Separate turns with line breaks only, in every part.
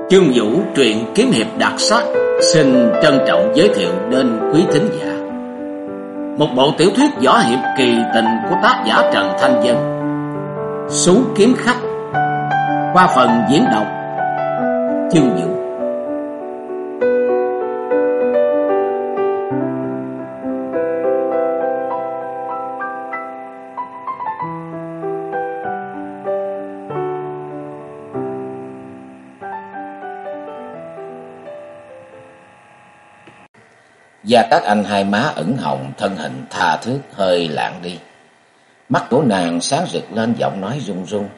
Chương Vũ truyện kiếm hiệp đặc sắc xin trân trọng giới thiệu đến quý thính giả một bộ tiểu thuyết võ hiệp kỳ tình của tác giả Trần Thanh Vân, Sú Kiếm Khách, qua phần diễn đọc Chương Vũ.
Và các anh hai má ửng hồng, thân hình tha thướt hơi lạng đi. Mắt của nàng sáng rực lên, giọng nói run run.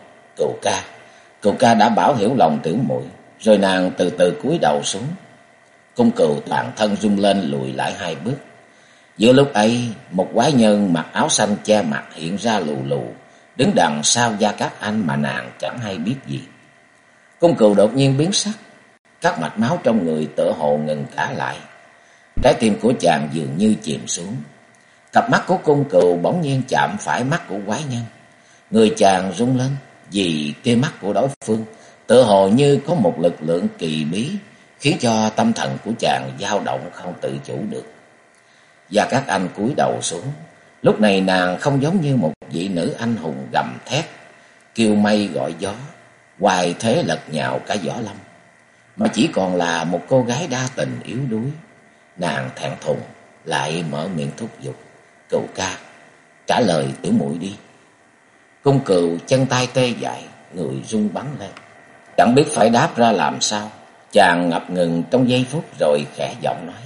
Cừu ca đã bảo hiểu lòng tiểu muội. Rồi nàng từ từ cúi đầu xuống. Cung Cừu toàn thân rung lên lùi lại hai bước. Giữa lúc ấy, một quái nhân mặc áo xanh che mặt hiện ra lù lù, đứng đằng sau Gia Cát Anh mà nàng chẳng hay biết gì. Cung Cừu đột nhiên biến sắc, các mạch máu trong người tựa hồ ngừng cả lại. Trái tim của chàng dường như chìm xuống. Cặp mắt của Cung Cừu bỗng nhiên chạm phải mắt của quái nhân. Người chàng rung lên vì tia mắt của đối phương tựa hồ như có một lực lượng kỳ bí, khiến cho tâm thần của chàng dao động không tự chủ được. Và các anh cúi đầu xuống. Lúc này nàng không giống như một vị nữ anh hùng gầm thét, kêu mây gọi gió, hoài thế lật nhào cả võ lâm, mà chỉ còn là một cô gái đa tình yếu đuối. Nàng thẹn thùng lại mở miệng thúc giục: "Cừu ca, trả lời tiểu muội đi." Cung Cừu chân tay tê dại, người run bắn lên, chẳng biết phải đáp ra làm sao. Chàng ngập ngừng trong giây phút rồi khẽ giọng nói: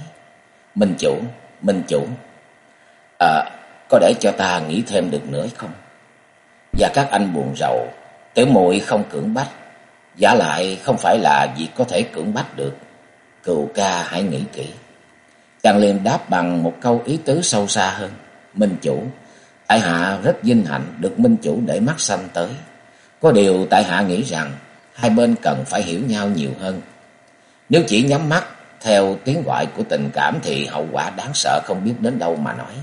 Minh chủ, có để cho ta nghĩ thêm được nữa không?" Và các anh buồn rầu: "Tiểu muội không cưỡng bách, giả lại không phải là việc có thể cưỡng bách được. Cừu ca hãy nghĩ kỹ." Chàng liền đáp bằng một câu ý tứ sâu xa hơn: "Minh chủ, tại hạ rất vinh hạnh được minh chủ để mắt sanh tới. Có điều tại hạ nghĩ rằng hai bên cần phải hiểu nhau nhiều hơn. Nếu chỉ nhắm mắt theo tiếng gọi của tình cảm thì hậu quả đáng sợ không biết đến đâu mà nói."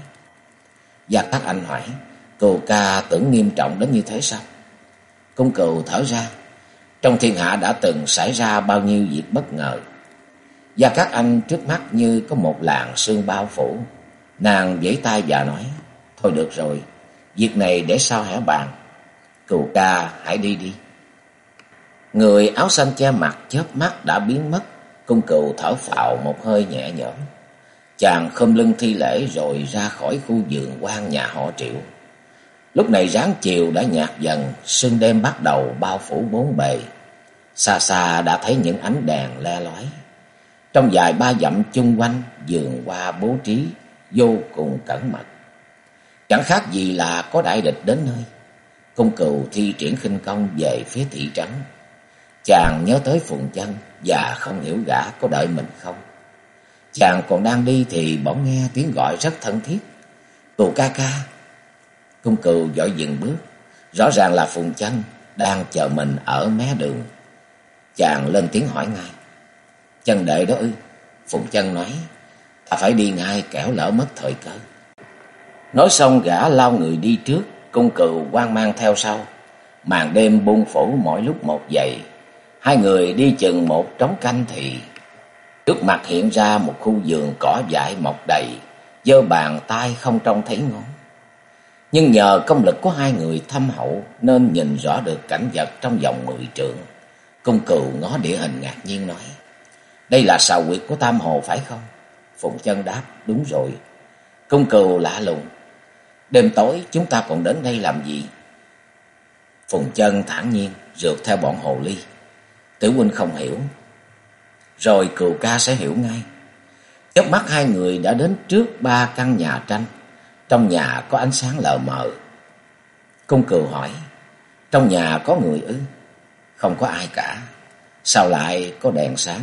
Và các anh hỏi: "Cừu ca tưởng nghiêm trọng đến như thế sao?" Cung Cừu thở ra: "Trong thiên hạ đã từng xảy ra bao nhiêu việc bất ngờ." Và các anh trước mắt như có một làn sương bao phủ. Nàng giãy tay và nói: "Thôi được rồi, việc này để sau hãy bàn. Cừu ca hãy đi đi." Người áo xanh che mặt chớp mắt đã biến mất. Cung Cừu thở phào một hơi nhẹ nhõm. Chàng khom lưng thi lễ rồi ra khỏi khu vườn quan nhà họ Triệu. Lúc này ráng chiều đã nhạt dần, sương đêm bắt đầu bao phủ bốn bề. Xa xa đã thấy những ánh đèn le lói. Trong vài ba dặm chung quanh, vườn hoa bố trí vô cùng cẩn mật, chẳng khác gì là có đại địch đến nơi. Cung Cừu thi triển khinh công về phía thị trấn. Chàng nhớ tới Phùng Chân và không hiểu gã có đợi mình không. Chàng còn đang đi thì bỗng nghe tiếng gọi rất thân thiết: "Cừu ca ca." Cung Cừu vội dừng bước. Rõ ràng là Phùng Chân đang chờ mình ở mé đường. Chàng lên tiếng hỏi ngay: "Chân đệ đó ư?" Phùng Chân nói: "Ta phải đi ngay kẻo lỡ mất thời cơ." Nói xong gã lao người đi trước. Cung Cừu hoang mang theo sau. Màn đêm buông phủ mỗi lúc một dày. Hai người đi chừng một trống canh thì trước mặt hiện ra một khu vườn cỏ dại mọc đầy, giơ bàn tay không trông thấy ngón. Nhưng nhờ công lực của hai người thâm hậu nên nhìn rõ được cảnh vật trong vòng 10 trượng. Cung Cừu ngó địa hình ngạc nhiên nói: "Đây là sào huyệt của Tam Hồ phải không?" Phùng Chân đáp: "Đúng rồi." Cung Cừu lạ lùng: "Đêm tối chúng ta còn đến đây làm gì?" Phùng Chân thản nhiên rượt theo bọn hồ ly: "Tiểu huynh không hiểu, rồi Cừu ca sẽ hiểu ngay." Chớp mắt hai người đã đến trước ba căn nhà tranh. Trong nhà có ánh sáng lờ mờ. Cung Cừu hỏi: "Trong nhà có người ư?" "Không có ai cả." "Sao lại có đèn sáng?"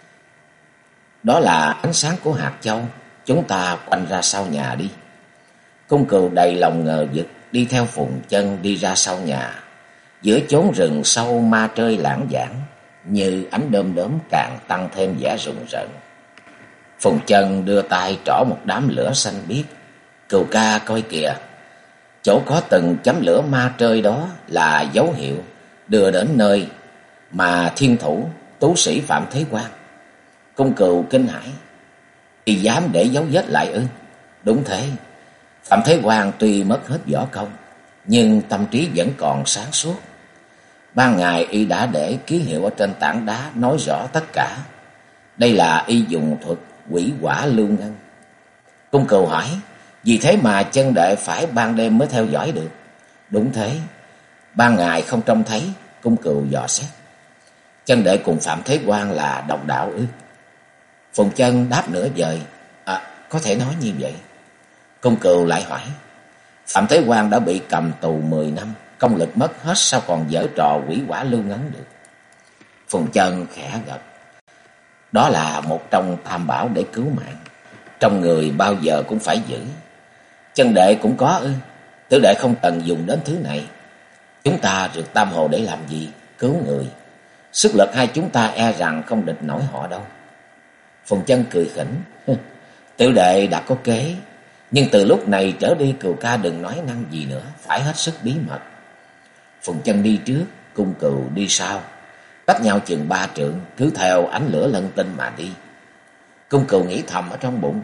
"Đó là ánh sáng của hạt châu. Chúng ta quanh ra sau nhà đi." Cung Cừu đầy lòng ngờ vực đi theo Phùng Chân đi ra sau nhà. Giữa chốn rừng sâu ma trơi lãng vảng, như ánh đom đóm càng tăng thêm vẻ rùng rợn. Phùng Chân đưa tay trỏ một đám lửa xanh biếc: "Cừu ca coi kìa, chỗ có từng chấm lửa ma trơi đó là dấu hiệu đưa đến nơi mà thiên thủ tú sĩ Phạm Thế Quang. Cung Cừu kinh hãi: "Y dám để dấu vết lại ư?" "Đúng thế." Phạm Thế Quang tuy mất hết võ công, nhưng tâm trí vẫn còn sáng suốt. Ban ngày y đã để ký hiệu ở trên tảng đá nói rõ tất cả. Đây là y dùng thuật quỷ quả lưu ngân. Cung Cừu hỏi: "Vì thế mà chân đệ phải ban đêm mới theo dõi được?" "Đúng thế." "Ban ngày không trông thấy?" Cung Cừu dò xét. "Chân đệ cùng Phạm Thế Quang là đồng đạo ư?" Phùng Chân đáp nửa vời: "Có thể nói như vậy." Cung Cừu lại hỏi: "Phạm Thế Quang đã bị cầm tù 10 năm, công lực mất hết, sao còn giở trò quỷ quả lưu ngấn được?" Phùng Chân khẽ gật: "Đó là một trong tam bảo để cứu mạng, trong người bao giờ cũng phải giữ." "Chân đệ cũng có ư?" "Tiểu đệ không cần dùng đến thứ này. Chúng ta rượt Tam Hồ để làm gì? Cứu người. Sức lực hai chúng ta e rằng không địch nổi họ đâu." Phùng Chân cười khỉnh: "Tiểu đệ đã có kế, nhưng từ lúc này trở đi Cừu ca đừng nói năng gì nữa, phải hết sức bí mật." Phùng Chân đi trước, Cung Cừu đi sau, cách nhau chừng 3 trượng, cứ theo ánh lửa lân tinh mà đi. Cung Cừu nghĩ thầm ở trong bụng: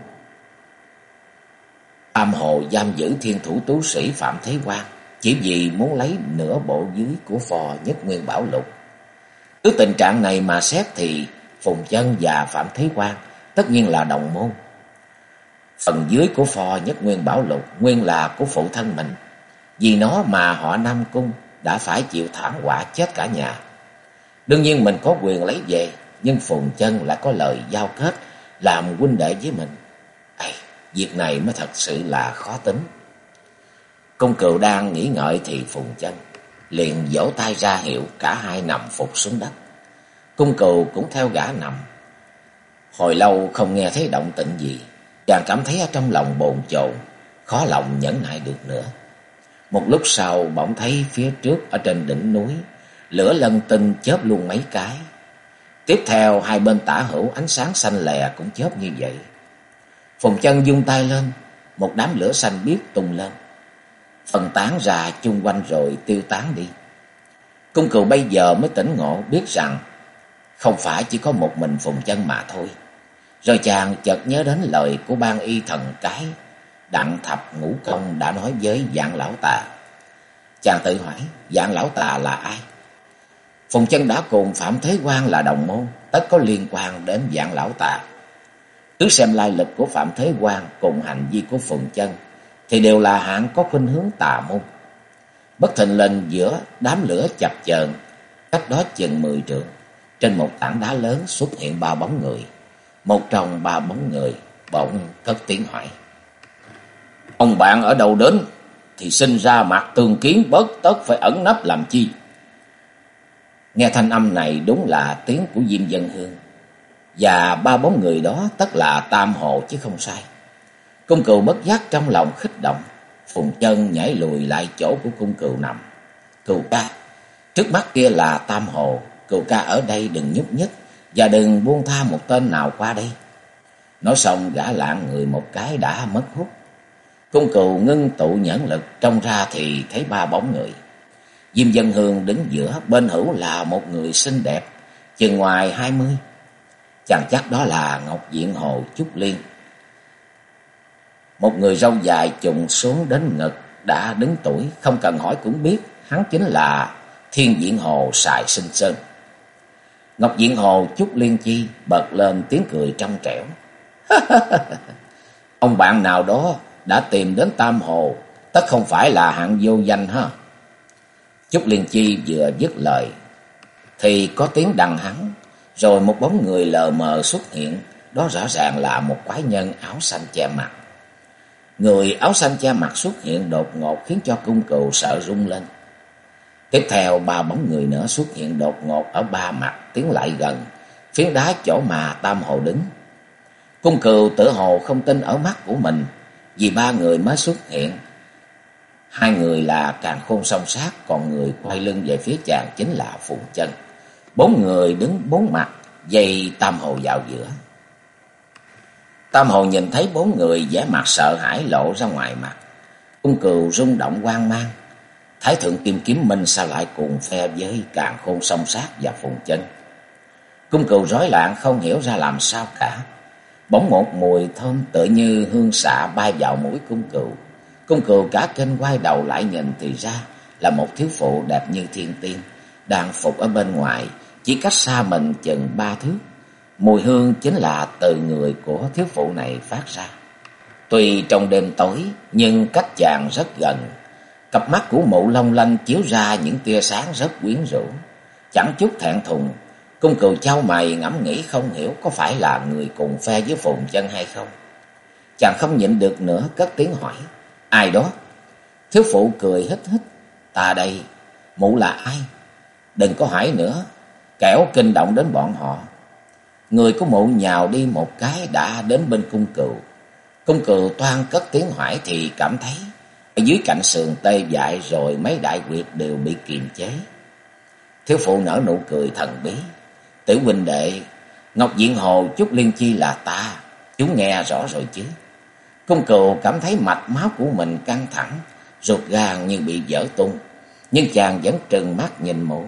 Tam Hồ giam giữ thiên thủ tú sĩ Phạm Thế Quang chỉ vì muốn lấy nửa bộ dưới của Phò Nhất Nguyên Bảo Lục. Từ tình trạng này mà xét thì Phùng Chân và Phạm Thế Quang tất nhiên là đồng môn. Phần dưới của Phò Nhất Nguyên Bảo Lục nguyên là của phụ thân mình, vì nó mà họ Nam Cung đã phải chịu thảm họa chết cả nhà. Đương nhiên mình có quyền lấy về, nhưng Phùng Chân lại có lời giao kết làm huynh đệ với mình. Việc này mới thật sự là khó tính. Cung Cừu đang nghĩ ngợi thì Phùng Chân liền vỗ tay ra hiệu cả hai nằm phục xuống đất. Cung Cừu cũng theo gã nằm. Hồi lâu không nghe thấy động tĩnh gì, chàng cảm thấy ở trong lòng bồn chồn, khó lòng nhẫn nại được nữa. Một lúc sau bỗng thấy phía trước ở trên đỉnh núi, lửa lân tinh chớp luôn mấy cái. Tiếp theo hai bên tả hữu ánh sáng xanh lè cũng chớp như vậy. Phùng Chân vung tay lên, một đám lửa xanh biếc tung lên, phân tán ra chung quanh rồi tiêu tán đi. Cung Cừu bây giờ mới tỉnh ngộ, biết rằng không phải chỉ có một mình Phùng Chân mà thôi. Rồi chàng chợt nhớ đến lời của ban y thần cái Đặng Thập Ngũ Công đã nói với Vạn Lão Tà. Chàng tự hỏi Vạn Lão Tà là ai? Phùng Chân đã cùng Phạm Thế Quang là đồng môn, tất có liên quan đến Vạn Lão Tà. Cứ xem lai lịch của Phạm Thế Quang cùng hành vi của Phùng Chân thì đều là hạng có khuynh hướng tà môn. Bất thình lình giữa đám lửa chập chờn, cách đó chừng 10 trượng, trên một tảng đá lớn xuất hiện 3 bóng người. Một trong 3 bóng người bỗng cất tiếng hỏi: "Ông bạn ở đâu đến thì sinh ra mặt tương kiến, bớt tất phải ẩn nấp làm chi?" Nghe thanh âm này đúng là tiếng của Diêm Vân Hương, và 3 bóng người đó tất là Tam Hồ chứ không sai. Cung Cừu bất giác trong lòng khích động. Phùng Chân nhảy lùi lại chỗ của Cung Cừu nằm. "Cừu ca, trước mắt kia là Tam Hồ, Cừu ca ở đây đừng nhúc nhích và đừng buông tha một tên nào qua đây." Nói xong gã lạng người một cái đã mất hút. Cung Cừu ngưng tụ nhãn lực, trông ra thì thấy 3 bóng người. Diêm Vân Hương đứng giữa, bên hữu là một người xinh đẹp, chừng ngoài 20. Chàng chắc đó là Ngọc Diện Hồ Trúc Liên, một người râu dài chùng xuống đến ngực, đã đứng tuổi, không cần hỏi cũng biết hắn chính là Thiên Diện Hồ Sài Sinh Sơn. Ngọc Diện Hồ Trúc Liên chi bật lên tiếng cười trong trẻo: "Ông bạn nào đó đã tìm đến Tam Hồ, tất không phải là hạng vô danh ha." Trúc Liên chi vừa dứt lời thì có tiếng đằng hắn, rồi một bóng người lờ mờ xuất hiện. Đó rõ ràng là một quái nhân áo xanh che mặt. Người áo xanh che mặt xuất hiện đột ngột khiến cho Cung Cừu sợ run lên. Tiếp theo 3 bóng người nữa xuất hiện đột ngột ở 3 mặt, tiến lại gần phiến đá chỗ mà Tam Hồ đứng. Cung Cừu tự hồ không tin ở mắt của mình, vì 3 người mới xuất hiện, 2 người là Càn Khôn Song Sát, còn người quay lưng về phía chàng chính là Phùng Chân. 4 người đứng 4 mặt dây Tam Hồ vào giữa. Tam Hồ nhìn thấy 4 người vẻ mặt sợ hãi lộ ra ngoài mặt. Cung Cừu rung động hoang mang, Thái Thượng Kim Kiếm Minh sao lại cùng phe với Càn Khôn Song Sát và Phùng Chân? Cung Cừu rối loạn không hiểu ra làm sao cả. Bỗng một mùi thơm tựa như hương xạ bay vào mũi Cung Cừu. Cung Cừu cả kinh quay đầu lại nhìn thì ra là một thiếu phụ đẹp như thiên tiên đang phục ở bên ngoài, chỉ cách xa mình chừng 3 thước. Mùi hương chính là từ người của thiếu phụ này phát ra. Tuy trong đêm tối nhưng cách chàng rất gần. Cặp mắt của mụ long lanh chiếu ra những tia sáng rất quyến rũ. Chẳng chút thẹn thùng, Cung Cừu chau mày ngẫm nghĩ không hiểu có phải là người cùng phe với Phùng Chân hay không. Chàng không nhịn được nữa cất tiếng hỏi: "Ai đó?" Thiếu phụ cười hít hít: "Ta đây." "Mụ là ai?" "Đừng có hỏi nữa, kẻo kinh động đến bọn họ." Người của mụ nhào đi một cái đã đến bên Cung Cừu. Cung Cừu toan cất tiếng hỏi thì cảm thấy ở dưới cạnh sườn tê dại, rồi mấy đại huyệt đều bị kiềm chế. Thiếu phụ nở nụ cười thần bí: "Tiểu huynh đệ, Ngọc Diện Hồ Trúc Liên Chi là ta, chú nghe rõ rồi chứ?" Cung Cừu cảm thấy mạch máu của mình căng thẳng, ruột gan như bị vỡ tung, nhưng chàng vẫn trừng mắt nhìn mụ.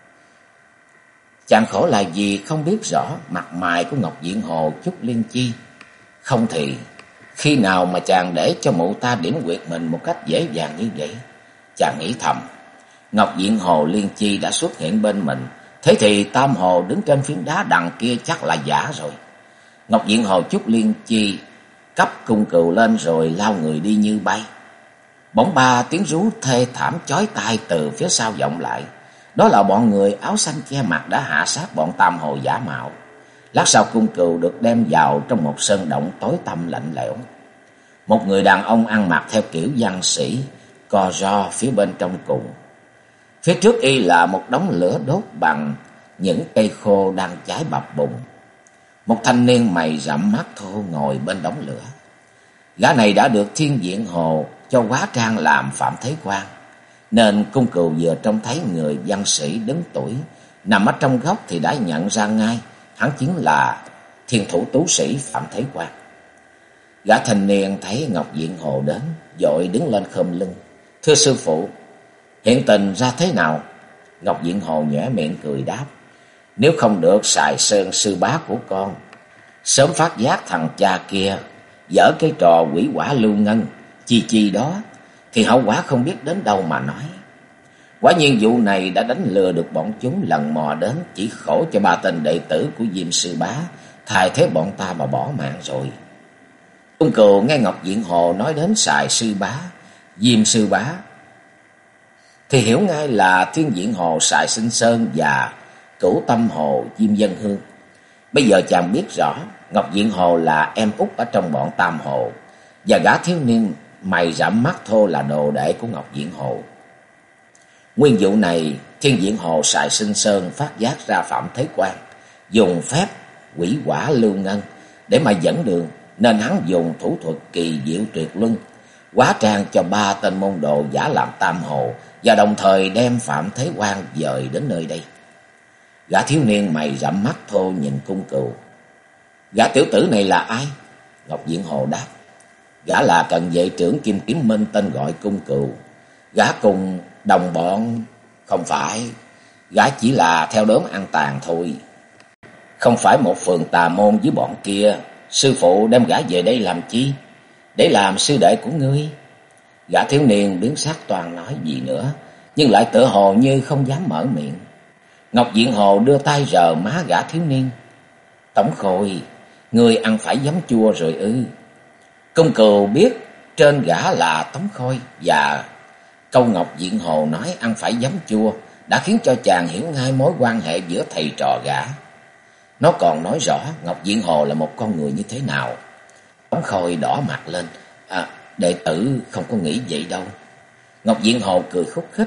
Chàng khổ là vì không biết rõ mặt mày của Ngọc Diện Hồ Trúc Liên Chi. Không thì khi nào mà chàng để cho mụ ta điểm huyệt mình một cách dễ dàng như vậy? Chàng nghĩ thầm, Ngọc Diện Hồ Liên Chi đã xuất hiện bên mình, thế thì Tam Hồ đứng trên phiến đá đằng kia chắc là giả rồi. Ngọc Diện Hồ Trúc Liên Chi cấp Cung Cừu lên rồi lao người đi như bay. Bỗng 3 tiếng rú thê thảm chói tai từ phía sau vọng lại. Đó là bọn người áo xanh che mặt đã hạ sát bọn Tam Hồ giả mạo. Lát sau Cung Cừu được đem vào trong một sơn động tối tăm lạnh lẽo. Một người đàn ông ăn mặc theo kiểu văn sĩ co ro phía bên trong cùng. Phía trước y là một đống lửa đốt bằng những cây khô đang cháy bập bùng. Một thanh niên mày rậm mắt thô ngồi bên đống lửa. Gã này đã được Thiên Diện Hồ cho hóa trang làm Phạm Thế Quan, nên Cung Cừu vừa trông thấy người văn sĩ đứng tuổi nằm ở trong góc thì đã nhận ra ngay hắn chính là thiên thủ tú sĩ Phạm Thế Quan. Gã thanh niên thấy Ngọc Diện Hồ đến, vội đứng lên khom lưng: "Thưa sư phụ, hiện tình ra thế nào?" Ngọc Diện Hồ nhếch miệng cười đáp: "Nếu không được Sài Sơn sư bá của con sớm phát giác thằng cha kia dở cái trò quỷ quả lưu ngân chi chi đó, thì hậu quả không biết đến đâu mà nói. Quả nhiên vụ này đã đánh lừa được bọn chúng lần mò đến, chỉ khổ cho 3 tên đệ tử của Diêm sư bá thay thế bọn ta mà bỏ mạng rồi." Cung Cừu nghe Ngọc Diện Hồ nói đến Sài sư bá, Diêm sư bá thì hiểu ngay là Thiên Diện Hồ Sài Sinh Sơn và Cửu Tâm Hồ Diêm Dân Hương. Bây giờ chàng biết rõ Ngọc Diện Hồ là em út ở trong bọn Tam Hồ, và gã thiếu niên mày rậm mắt thô là đồ đệ của Ngọc Diện Hồ. Nguyên vụ này Thiên Diện Hồ Sài Sinh Sơn phát giác ra Phạm Thế Quan dùng phép quỷ quả lưu ngân để mà dẫn đường, nên hắn dùng thủ thuật kỳ diệu tuyệt luân, hóa trang cho 3 tên môn đồ giả làm Tam Hồ, và đồng thời đem Phạm Thế Quan dời đến nơi đây. Gã thiếu niên mày rậm mắt thô nhìn Cung Cừu: "Gã tiểu tử này là ai?" Ngọc Diện Hồ đáp: "Gã là cận vệ trưởng Kim Kiếm Minh, tên gọi Cung Cừu. Gã cùng đồng bọn." "Không phải, gã chỉ là theo đốm ăn tàn thôi. Không phải một phường tà môn với bọn kia. Sư phụ đem gã về đây làm chi?" "Để làm sư đệ của ngươi." Gã thiếu niên biến sắc toan nói gì nữa, nhưng lại tựa hồ như không dám mở miệng. Ngọc Diện Hồ đưa tay rờ má gã thiếu niên: "Tống Khôi, ngươi ăn phải giấm chua rồi ư?" Cung Cừu biết trên gã là Tống Khôi, và câu Ngọc Diện Hồ nói ăn phải giấm chua đã khiến cho chàng hiểu ngay mối quan hệ giữa thầy trò gã. Nó còn nói rõ Ngọc Diện Hồ là một con người như thế nào. Tống Khôi đỏ mặt lên: "Đệ tử không có nghĩ vậy đâu." Ngọc Diện Hồ cười khúc khích: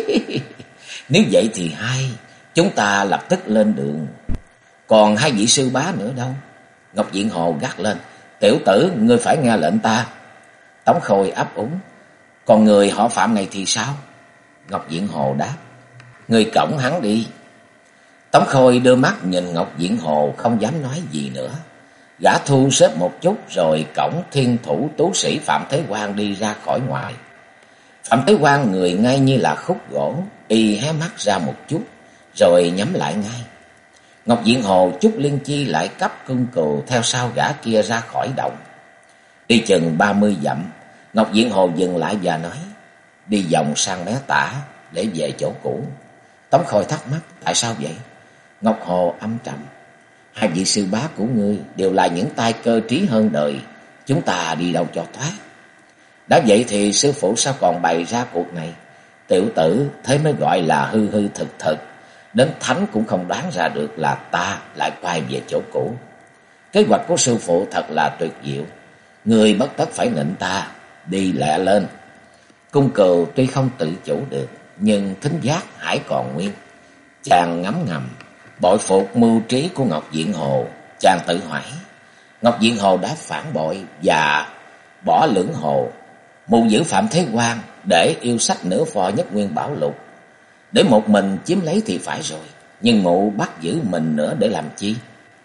"Nếu vậy thì hay, chúng ta lập tức lên đường." "Còn 2 vị sư bá nữa đâu?" Ngọc Diện Hồ gắt lên: "Tiểu tử, ngươi phải nghe lệnh ta." Tống Khôi ấp úng: "Còn người họ Phạm này thì sao?" Ngọc Diện Hồ đáp: "Ngươi cõng hắn đi." Tống Khôi đưa mắt nhìn Ngọc Diện Hồ không dám nói gì nữa. Gã thu xếp một chút rồi cõng thiên thủ tú sĩ Phạm Thế Quan đi ra khỏi ngoài. Phạm Thế Quan người ngay như là khúc gỗ, y hé mắt ra một chút rồi nhắm lại ngay. Ngọc Diện Hồ Trúc Liên Chi lại cấp cung cừu theo sau gã kia ra khỏi động. Đi chừng 30 dặm, Ngọc Diện Hồ dừng lại và nói: đi vòng sang mé tả để về chỗ cũ. Tống Khôi thắc mắc: tại sao vậy? Ngọc Hồ âm trầm: hai vị sư bá của ngươi đều là những tay cơ trí hơn đời, chúng ta đi đâu cho thoát. Đã vậy thì sư phụ sao còn bày ra cuộc này? Tiểu tử thế mới gọi là hư hư thực thực, đến thánh cũng không đoán ra được là ta lại quay về chỗ cũ. Kế hoạch của sư phụ thật là tuyệt diệu, người bất tất phải nịnh ta, đi lẹ lên. Cung cừu tuy không tự chủ được, nhưng thính giác hãy còn nguyên. Chàng ngấm ngầm bội phục mưu trí của Ngọc Diện Hồ. Chàng tự hỏi, Ngọc Diện Hồ đã phản bội và bỏ Lưỡng Hồ, mưu giữ Phạm Thế Quang để yêu sách nửa phò Nhất Nguyên Bảo Lục, để một mình chiếm lấy thì phải rồi, nhưng mụ bắt giữ mình nữa để làm chi?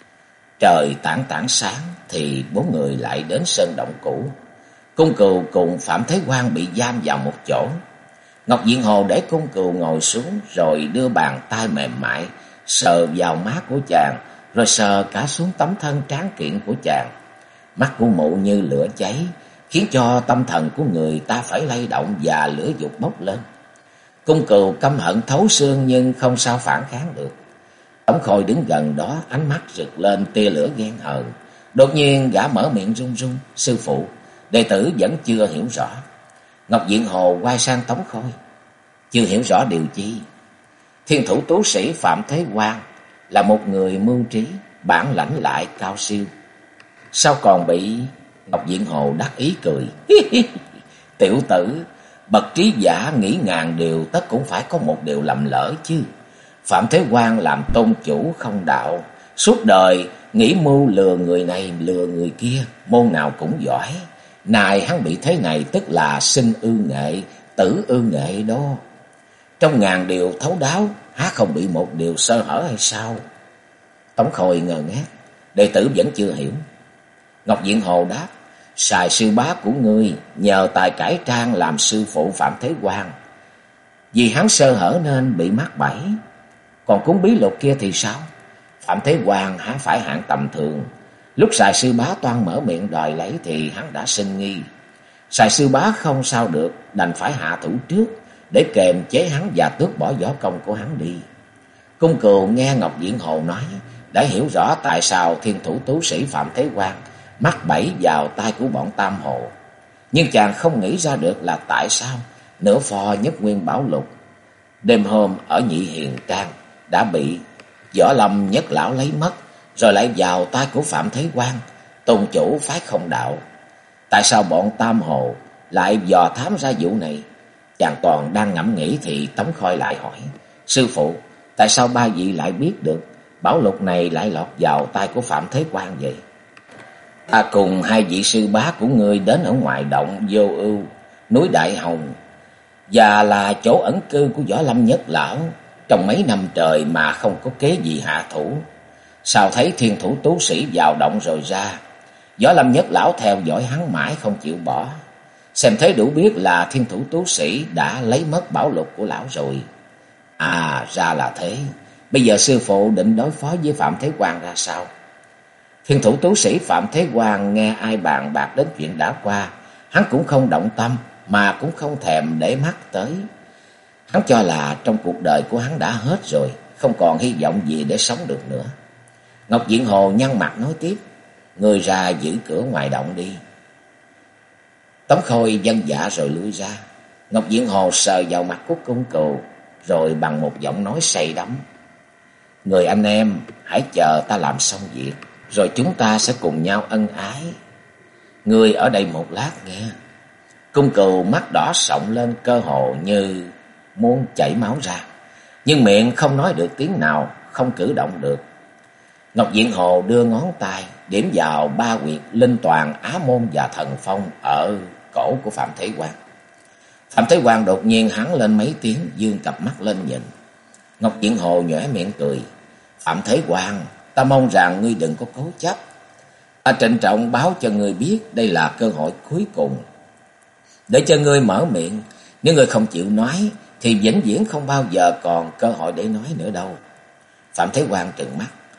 Trời tảng tảng sáng thì bốn người lại đến sơn động cũ. Cung cừu cùng Phạm Thế Quang bị giam vào một chỗ. Ngọc Diện Hồ để cung cừu ngồi xuống, rồi đưa bàn tay mềm mại sờ vào má của chàng, rồi sờ cả xuống tấm thân tráng kiện của chàng. Mắt của mụ như lửa cháy, khiến cho tâm thần của người ta phải lay động và lửa dục bốc lên. Cung cừu căm hận thấu xương nhưng không sao phản kháng được. Tống Khôi đứng gần đó, ánh mắt rực lên tia lửa ghen hờn. Đột nhiên gã mở miệng run run: sư phụ, đệ tử vẫn chưa hiểu rõ. Ngọc Diện Hồ quay sang Tống Khôi: chưa hiểu rõ điều chi? Thiên thủ tú sĩ Phạm Thế Quang là một người mưu trí, bản lãnh lại cao siêu, sao còn bị... Ngọc Diện Hồ đắc ý cười: tiểu tử, bậc trí giả nghĩ ngàn điều, tất cũng phải có một điều lầm lỡ chứ. Phạm Thế Quang làm tôn chủ không đạo, suốt đời nghĩ mưu lừa người này lừa người kia, môn nào cũng giỏi. Này hắn bị thế này tức là sinh ư nghệ, tử ư nghệ đó. Trong ngàn điều thấu đáo, há không bị một điều sơ hở hay sao? Tống Khôi ngơ ngác: đệ tử vẫn chưa hiểu. Ngọc Diện Hồ đáp: xài sư bá của ngươi nhờ tài cải trang làm sư phụ Phạm Thế Quang, vì hắn sơ hở nên bị mắc bẫy. Còn cuốn bí lục kia thì sao? Phạm Thế Quang há phải hạng tầm thường, lúc xài sư bá toan mở miệng đòi lấy thì hắn đã sinh nghi. Xài sư bá không sao được, đành phải hạ thủ trước để kềm chế hắn và tước bỏ võ công của hắn đi. Cung cừu nghe Ngọc Diện Hồ nói, đã hiểu rõ tại sao thiên thủ tú sĩ Phạm Thế Quang mắc bẫy vào tay của bọn Tam Hồ. Nhưng chàng không nghĩ ra được là tại sao nửa pho Nhất Nguyên Bảo Lục đêm hôm ở Nhị Hiền Trang đã bị Võ Lâm Nhất Lão lấy mất, rồi lại vào tay của Phạm Thế Quang, tôn chủ phái Không Đạo. Tại sao bọn Tam Hồ lại dò thám ra vụ này? Chàng toàn đang ngẫm nghĩ thì Tống Khôi lại hỏi: sư phụ, tại sao ba vị lại biết được bảo lục này lại lọt vào tay của Phạm Thế Quang vậy? Ta cùng hai vị sư bá của ngươi đến ở ngoài động Vô Ưu, núi Đại Hồng, và là chỗ ẩn cư của Võ Lâm Nhất Lão, trong mấy năm trời mà không có kế gì hạ thủ. Sao thấy thiên thủ tú sĩ vào động rồi ra, Võ Lâm Nhất Lão theo dõi hắn mãi không chịu bỏ. Xem thế đủ biết là thiên thủ tú sĩ đã lấy mất bảo lục của lão rồi. À, ra là thế. Bây giờ sư phụ định đối phó với Phạm Thế Quang ra sao? Thiên thủ tú sĩ Phạm Thế Quang nghe ai bàn bạc đến chuyện đã qua, hắn cũng không động tâm, mà cũng không thèm để mắt tới. Hắn cho là trong cuộc đời của hắn đã hết rồi, không còn hy vọng gì để sống được nữa. Ngọc Diện Hồ nhăn mặt nói tiếp: người ra giữ cửa ngoài động đi. Tống Khôi vâng dạ rồi lui ra. Ngọc Diện Hồ sờ vào mặt của cung cừu, rồi bằng một giọng nói say đắm: người anh em hãy chờ ta làm xong việc, rồi chúng ta sẽ cùng nhau ân ái. Ngươi ở đây một lát nghe. Cung cừu mắt đỏ sọng lên, cơ hồ như muốn chảy máu ra, nhưng miệng không nói được tiếng nào, không cử động được. Ngọc Diện Hồ đưa ngón tay điểm vào ba huyệt linh toàn, Á Môn và Thần Phong ở cổ của Phạm Thế Quang. Phạm Thế Quang đột nhiên hắn lên mấy tiếng, dương cặp mắt lên nhìn. Ngọc Diện Hồ nhoẻn miệng cười: Phạm Thế Quang, ta mong rằng ngươi đừng có cố chấp. Ta trịnh trọng báo cho ngươi biết đây là cơ hội cuối cùng để cho ngươi mở miệng. Nếu ngươi không chịu nói thì vĩnh viễn không bao giờ còn cơ hội để nói nữa đâu. Phạm Thế Quang trừng mắt: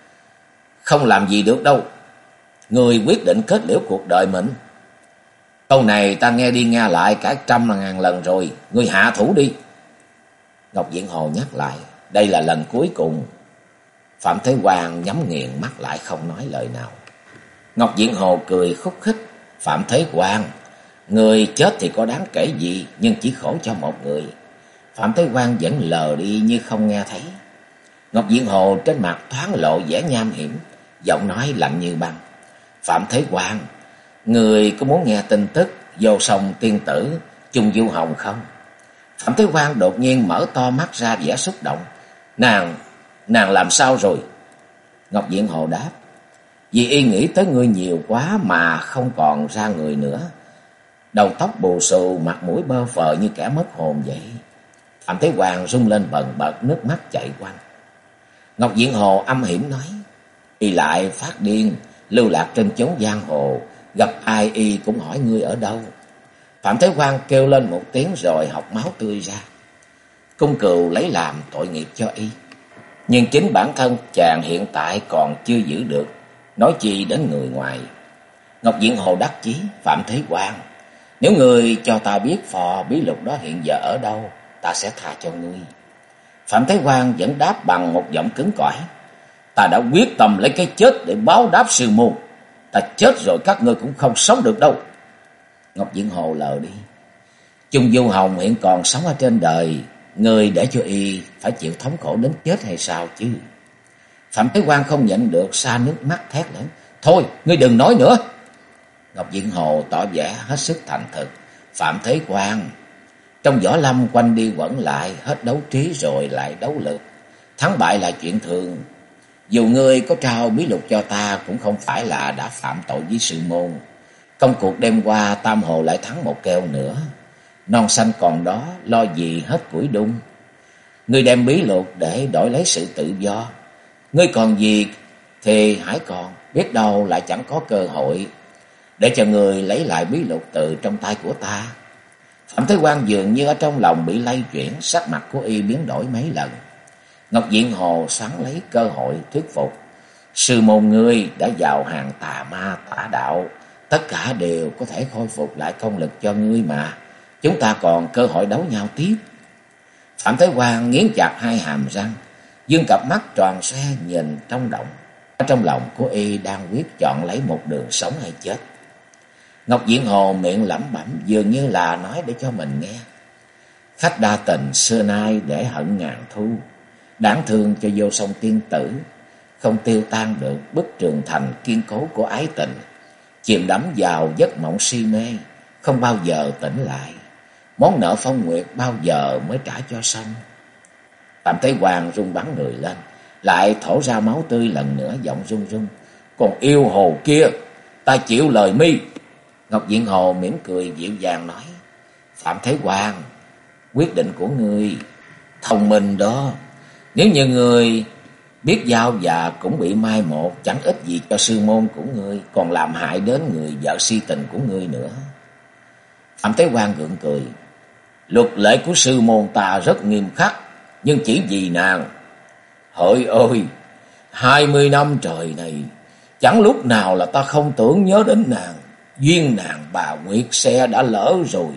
Không làm gì được đâu. Người quyết định kết liễu cuộc đời mình. Câu này ta nghe đi nghe lại cả 100.000 lần rồi. Người hạ thủ đi. Ngọc Diện Hồ nhắc lại. Đây là lần cuối cùng. Phạm Thế Quang nhắm nghiền mắt lại không nói lời nào. Ngọc Diện Hồ cười khúc khích. Phạm Thế Quang, người chết thì có đáng kể gì, nhưng chỉ khổ cho một người. Phạm Thế Quang vẫn lờ đi như không nghe thấy. Ngọc Diện Hồ trên mặt thoáng lộ vẻ nham hiểm, giọng nói lạnh như băng. Phạm Thế Quang, người có muốn nghe tin tức vô song tiên tử Chung Du Hồng không? Phạm Thế Quang đột nhiên mở to mắt ra vẻ xúc động. Nàng làm sao rồi? Ngọc Diện Hồ đáp. Vì y nghĩ tới ngươi nhiều quá mà không còn ra người nữa. Đầu tóc bù xù, mặt mũi bơ phờ như kẻ mất hồn vậy. Phạm Thế Quang rung lên bần bật, nước mắt chảy quanh. Ngọc Diện Hồ âm hiểm nói. Y lại phát điên, lưu lạc trên chốn giang hồ, gặp ai y cũng hỏi ngươi ở đâu. Phạm Thế Quang kêu lên một tiếng rồi học máu tươi ra. Cung Cừu lấy làm tội nghiệp cho y. Nhưng chính bản thân chàng hiện tại còn chưa giữ được, nói chi đến người ngoài. Ngọc Diện Hồ đắc chí. Phạm Thế Quang, nếu ngươi cho ta biết phò bí lục đó hiện giờ ở đâu, ta sẽ tha cho ngươi. Phạm Thế Quang vẫn đáp bằng một giọng cứng cỏi. Ta đã quyết tâm lấy cái chết để báo đáp sư môn. Ta chết rồi các ngươi cũng không sống được đâu. Ngọc Diện Hồ lờ đi. Chung Du Hồng hiện còn sống ở trên đời, ngươi để cho y phải chịu thống khổ đến chết hay sao chứ? Phạm Thế Quang không nhịn được xa nước mắt thét lớn. Thôi, ngươi đừng nói nữa. Ngọc Diện Hồ tỏ vẻ hết sức thành thực. Phạm Thế Quang, trong võ lâm quanh đi quẩn lại, hết đấu trí rồi lại đấu lực. Thắng bại là chuyện thường. Dù ngươi có trao bí lục cho ta cũng không phải là đã phạm tội với sư môn. Công cuộc đêm qua Tam Hồ lại thắng một keo nữa. Non xanh còn đó, lo gì hết củi đun. Ngươi đem bí lục để đổi lấy sự tự do. Ngươi còn gì thì hãy còn, biết đâu lại chẳng có cơ hội để cho người lấy lại bí lục từ trong tay của ta. Phạm Thế Quang dường như ở trong lòng bị lay chuyển, sắc mặt của y biến đổi mấy lần. Ngọc Diện Hồ xoắn lấy cơ hội thuyết phục. Sư môn ngươi đã vào hàng tà ma tà đạo, tất cả đều có thể khôi phục lại công lực cho ngươi mà. Chúng ta còn cơ hội đấu nhau tiếp. Phạm Thế Quang nghiến chặt hai hàm răng, dương cặp mắt tròn xoe nhìn trong động. Ở trong lòng của y đang quyết chọn lấy một đường sống hay chết. Ngọc Diện Hồ miệng lẩm bẩm dường như là nói để cho mình nghe. Khách đa tình xưa nay để hận ngàn thu, đáng thương cho vô song tiên tử, không tiêu tan được bức tường thành kiên cố của ái tình, chìm đắm vào giấc mộng si mê, không bao giờ tỉnh lại. Món nợ phong nguyệt bao giờ mới trả cho xong? Phạm Thế Quang run bắn người lên, lại thổ ra máu tươi lần nữa, giọng run run. Còn yêu hồ kia, ta chịu lời mi. Ngọc Diện Hồ mỉm cười dịu dàng nói. Phạm Thế Quang, quyết định của ngươi thông minh đó. Nếu như ngươi biết giao và cũng bị mai một, chẳng ích gì cho sư môn của ngươi, còn làm hại đến người vợ si tình của ngươi nữa. Phạm Thế Quang gượng cười. Luật lệ của sư môn ta rất nghiêm khắc, nhưng chỉ vì nàng. Hỡi ơi, 20 năm trời này, chẳng lúc nào là ta không tưởng nhớ đến nàng. Duyên nàng bà Nguyệt Xe đã lỡ rồi.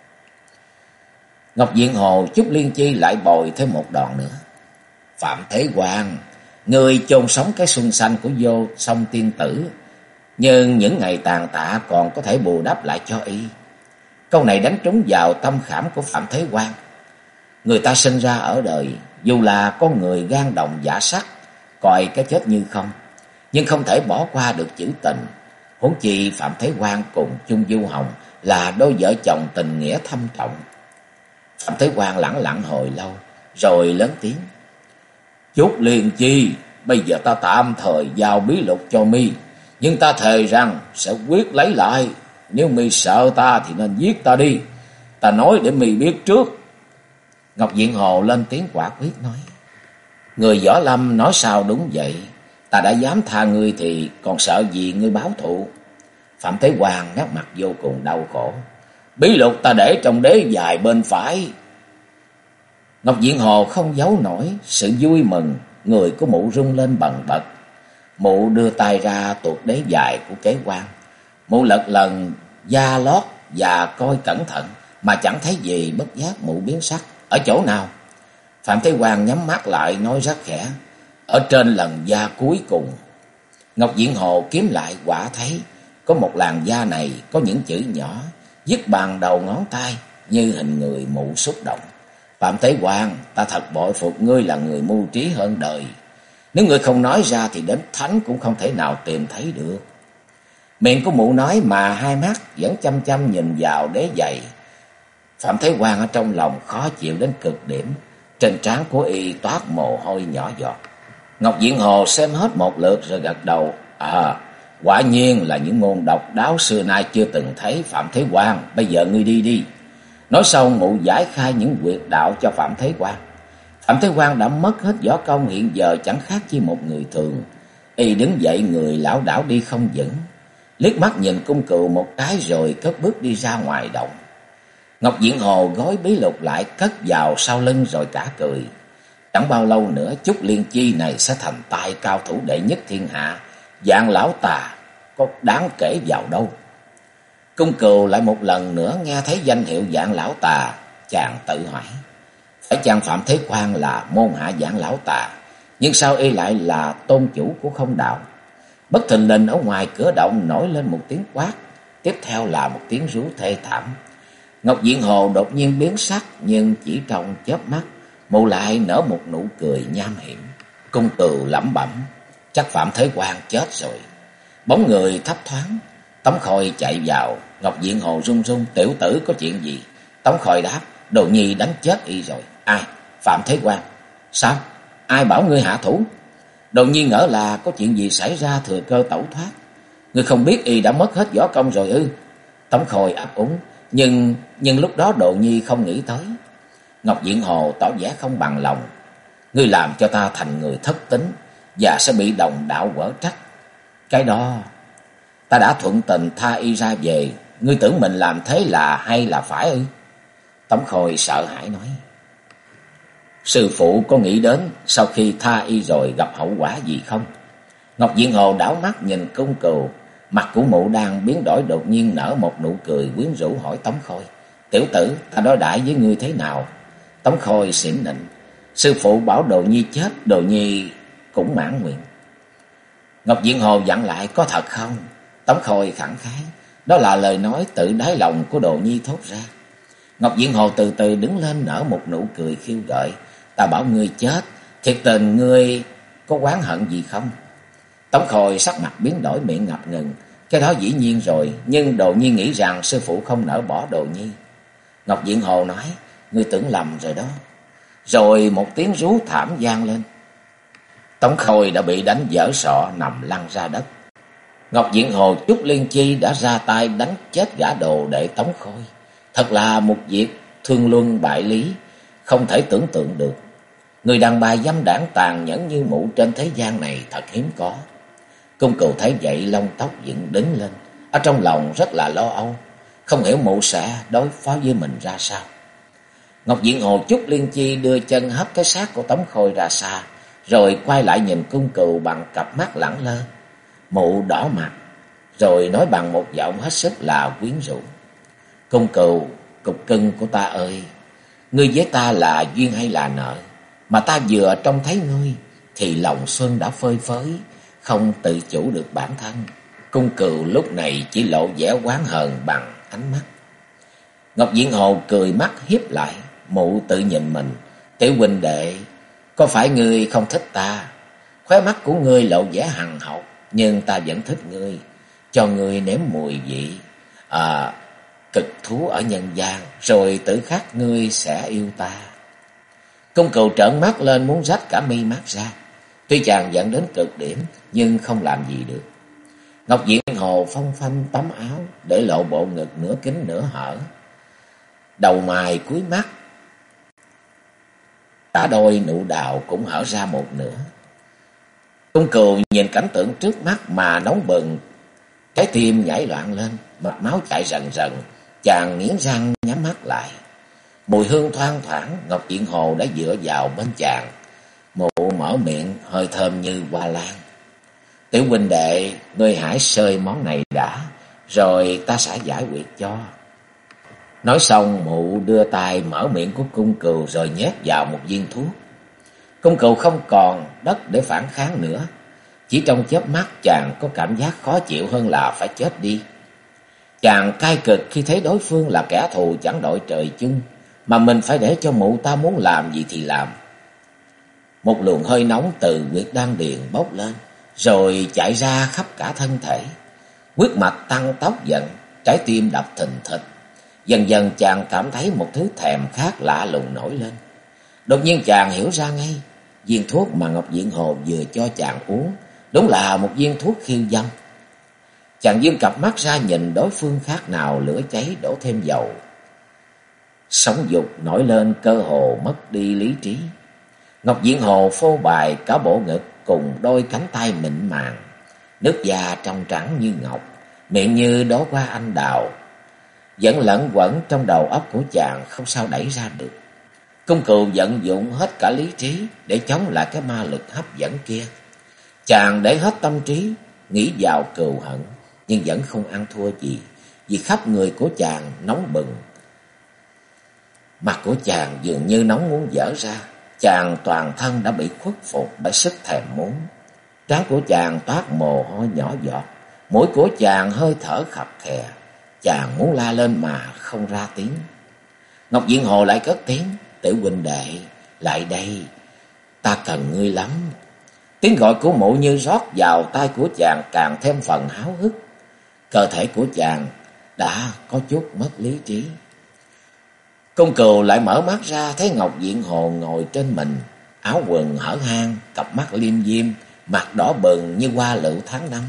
Ngọc Diện Hồ Chúc Liên Chi lại bồi thêm một đòn nữa. Phạm Thế Quang, người chôn sống cái xuân xanh của vô song tiên tử, nhưng những ngày tàn tạ còn có thể bù đắp lại cho y. Câu này đánh trúng vào tâm khảm của Phạm Thế Quang. Người ta sinh ra ở đời, dù là con người gan đồng dạ sắt, coi cái chết như không, nhưng không thể bỏ qua được chữ tình. Huống chi Phạm Thế Quang cùng Chung Du Hồng là đôi vợ chồng tình nghĩa thâm trọng. Phạm Thế Quang lẳng lặng hồi lâu, rồi lớn tiếng. Chúc Liên Chi, bây giờ ta tạm thời giao bí lục cho mi, nhưng ta thề rằng sẽ quyết lấy lại. Nếu mi sợ ta thì nên giết ta đi, ta nói để mi biết trước. Ngọc Diện Hồ lên tiếng quả quyết nói. Người võ lâm nói sao đúng vậy, ta đã dám tha ngươi thì còn sợ gì ngươi báo thù. Phạm Thế Quang nét mặt vô cùng đau khổ. Bí lục ta để trong đế dài bên phải. Ngọc Diện Hồ không giấu nổi sự vui mừng, người của mụ rung lên bần bật. Mụ đưa tay ra tuột đế dài của kế quan. Mụ lật lần da lót và coi cẩn thận, mà chẳng thấy gì, bất giác mụ biến sắc. Ở chỗ nào? Phạm Thế Quang nhắm mắt lại nói rất khẽ. Ở trên lần da cuối cùng. Ngọc Diện Hồ kiếm lại, quả thấy có một làn da này có những chữ nhỏ dứt bằng đầu ngón tay như hình người. Mụ xúc động. Phạm Thế Quang, ta thật bội phục ngươi là người mưu trí hơn đời. Nếu ngươi không nói ra thì đến thánh cũng không thể nào tìm thấy được. Miệng của mụ nói mà hai mắt vẫn chăm chăm nhìn vào đế giày. Phạm Thế Quang ở trong lòng khó chịu đến cực điểm. Trên trán của y toát mồ hôi nhỏ giọt. Ngọc Diện Hồ xem hết một lượt rồi gật đầu. Quả nhiên là những môn độc đáo xưa nay chưa từng thấy. Phạm Thế Quang, bây giờ ngươi đi đi. Nói xong mụ giải khai những quyệt đạo cho Phạm Thế Quang. Phạm Thế Quang đã mất hết võ công, hiện giờ chẳng khác chi một người thường. Y đứng dậy, người lảo đảo đi không vững, liếc mắt nhìn Cung Cừu một cái rồi cất bước đi ra ngoài động. Ngọc Diện Hồ gói bí lục lại cất vào sau lưng rồi cả cười. Chẳng bao lâu nữa Trúc Liên Chi này sẽ thành tài cao thủ đệ nhất thiên hạ. Dạng lão tà có đáng kể vào đâu. Cung Cừu lại một lần nữa nghe thấy danh hiệu Dạng lão tà, chàng tự hỏi. Phải chăng Phạm Thế Quang là môn hạ Dạng lão tà? Nhưng sao y lại là tôn chủ của Không Đạo? Bất thình lình ở ngoài cửa động nổi lên một tiếng quát, tiếp theo là một tiếng rú thê thảm. Ngọc Diện Hồ đột nhiên biến sắc, nhưng chỉ trong chớp mắt mụ lại nở một nụ cười nham hiểm. Cung Cừu lẩm bẩm, chắc Phạm Thế Quang chết rồi. Bóng người thấp thoáng, Tống Khôi chạy vào. Ngọc Diện Hồ run run, tiểu tử có chuyện gì? Tống Khôi đáp, Đồ Nhi đánh chết y rồi. Ai? Phạm Thế Quang. Sao? Ai bảo ngươi hạ thủ? Đồ Nhi ngỡ là có chuyện gì xảy ra thừa cơ tẩu thoát. Ngươi không biết y đã mất hết võ công rồi ư? Tống Khôi ấp úng, nhưng lúc đó Đồ Nhi không nghĩ tới. Ngọc Diện Hồ tỏ vẻ không bằng lòng. Ngươi làm cho ta thành người thất tính và sẽ bị đồng đạo quở trách. Cái đó ta đã thuận tình tha y ra về. Ngươi tưởng mình làm thế là hay là phải ư? Tống Khôi sợ hãi nói. Sư phụ có nghĩ đến sau khi tha y rồi gặp hậu quả gì không? Ngọc Diện Hồ đảo mắt nhìn Cung Cừu. Mặt của mụ đang biến đổi, đột nhiên nở một nụ cười quyến rũ hỏi Tống Khôi. Tiểu tử, ta đối đãi với ngươi thế nào? Tống Khôi xỉn nịnh. Sư phụ bảo Đồ Nhi chết, Đồ Nhi cũng mãn nguyện. Ngọc Diện Hồ dặn lại, có thật không? Tống Khôi khẳng khái. Đó là lời nói tự đáy lòng của Đồ Nhi thốt ra. Ngọc Diện Hồ từ từ đứng lên nở một nụ cười khiêu gợi. Ta bảo ngươi chết, thiệt tình ngươi có oán hận gì không? Tống Khôi sắc mặt biến đổi, miệng ngập ngừng. Cái đó dĩ nhiên rồi, nhưng Đồ Nhi nghĩ rằng sư phụ không nỡ bỏ Đồ Nhi. Ngọc Diện Hồ nói, ngươi tưởng lầm rồi đó. Rồi một tiếng rú thảm vang lên. Tống Khôi đã bị đánh vỡ sọ, nằm lăn ra đất. Ngọc Diện Hồ Trúc Liên Chi đã ra tay đánh chết gã đồ đệ Tống Khôi. Thật là một việc thương luân bại lý, không thể tưởng tượng được. Người đàn bà dâm đảng tàn nhẫn như mụ trên thế gian này thật hiếm có. Cung Cừu thấy vậy lông tóc dựng đứng lên, ở trong lòng rất là lo âu, không hiểu mụ sẽ đối phó với mình ra sao. Ngọc Diện Hồ Trúc Liên Chi đưa chân hất cái xác của Tống Khôi ra xa, rồi quay lại nhìn Cung Cừu bằng cặp mắt lẳng lơ. Mụ đỏ mặt, rồi nói bằng một giọng hết sức là quyến rũ. Cung Cừu, cục cưng của ta ơi, ngươi với ta là duyên hay là nợ? Mà ta vừa trông thấy ngươi thì lòng xuân đã phơi phới, không tự chủ được bản thân. Cung Cừu lúc này chỉ lộ vẻ oán hờn bằng ánh mắt. Ngọc Diện Hồ cười mắt hiếp lại, mụ tự nhìn mình. Tiểu huynh đệ, có phải ngươi không thích ta? Khóe mắt của ngươi lộ vẻ hằn học, nhưng ta vẫn thích ngươi, cho ngươi nếm mùi vị cực thú ở nhân gian, rồi tự khắc ngươi sẽ yêu ta. Cung Cừu trợn mắt lên muốn rách cả mi mắt ra. Tuy chàng giận đến cực điểm, nhưng không làm gì được. Ngọc Diện Hồ phong phanh tấm áo, để lộ bộ ngực nửa kín nửa hở, đầu mày cuối mắt, cả đôi nụ đào cũng hở ra một nửa. Cung Cừu nhìn cảnh tượng trước mắt mà nóng bừng, trái tim nhảy loạn lên, mạch máu chạy rần rần. Chàng nghiến răng nhắm mắt lại. Mùi hương thoang thoảng, Ngọc Diện Hồ đã dựa vào bên chàng. Mụ mở miệng hơi thơm như hoa lan. Tiểu huynh đệ, ngươi hãy xơi món này đã, rồi ta sẽ giải quyết cho. Nói xong, mụ đưa tay mở miệng của cung cừu rồi nhét vào một viên thuốc. Cung cừu không còn đất để phản kháng nữa. Chỉ trong chớp mắt chàng có cảm giác khó chịu hơn là phải chết đi. Chàng cay cực khi thấy đối phương là kẻ thù chẳng đội trời chung, mà mình phải để cho mụ ta muốn làm gì thì làm. Một luồng hơi nóng từ huyệt đan điền bốc lên, rồi chạy ra khắp cả thân thể. Huyết mạch tăng tốc giận, trái tim đập thình thịch. Dần dần chàng cảm thấy một thứ thèm khát lạ lùng nổi lên. Đột nhiên chàng hiểu ra ngay, viên thuốc mà Ngọc Diện Hồ vừa cho chàng uống đúng là một viên thuốc khiêu dâm. Chàng dương cặp mắt ra nhìn đối phương khác nào lửa cháy đổ thêm dầu. Sóng dục nổi lên, cơ hồ mất đi lý trí. Ngọc Diện Hồ phô bày cả bộ ngực cùng đôi cánh tay mịn màng, nước da trong trắng như ngọc, miệng như đóa hoa anh đào, vẫn lẫn quẩn trong đầu óc của chàng không sao đẩy ra được. Cung cừu vận dụng hết cả lý trí để chống lại cái ma lực hấp dẫn kia. Chàng để hết tâm trí nghĩ vào cừu hận, nhưng vẫn không ăn thua gì, vì khắp người của chàng nóng bừng. Mặt của chàng dường như nóng muốn vỡ ra. Chàng toàn thân đã bị khuất phục bởi sức thèm muốn. Trán của chàng toát mồ hôi nhỏ giọt, mũi của chàng hơi thở khập khè. Chàng muốn la lên mà không ra tiếng. Ngọc Diện Hồ lại cất tiếng: "Tiểu huynh đệ, lại đây, ta cần ngươi lắm." Tiếng gọi của mụ như rót vào tai của chàng càng thêm phần háo hức. Cơ thể của chàng đã có chút mất lý trí. Cung cừu lại mở mắt ra, thấy Ngọc Diện Hồ ngồi trên mình, áo quần hở hang, cặp mắt liêm diêm, mặt đỏ bừng như hoa lựu tháng năm.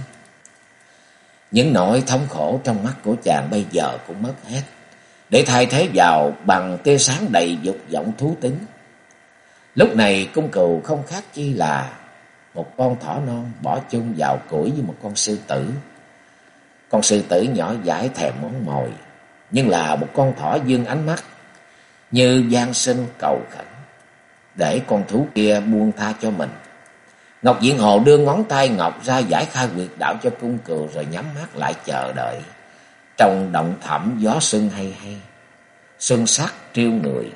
Những nỗi thống khổ trong mắt của chàng bây giờ cũng mất hết, để thay thế vào bằng tia sáng đầy dục vọng thú tính. Lúc này cung cừu không khác chi là một con thỏ non bỏ chung vào củi với một con sư tử. Con sư tử nhỏ dãi thèm món mồi, nhưng là một con thỏ dương ánh mắt như van xin cầu khẩn để con thú kia buông tha cho mình. Ngọc Diện Hồ đưa ngón tay ngọc ra giải khai huyệt đạo cho cung cừu, rồi nhắm mắt lại chờ đợi. Trong động thẳm gió xuân hay hay, xuân sắc triêu người.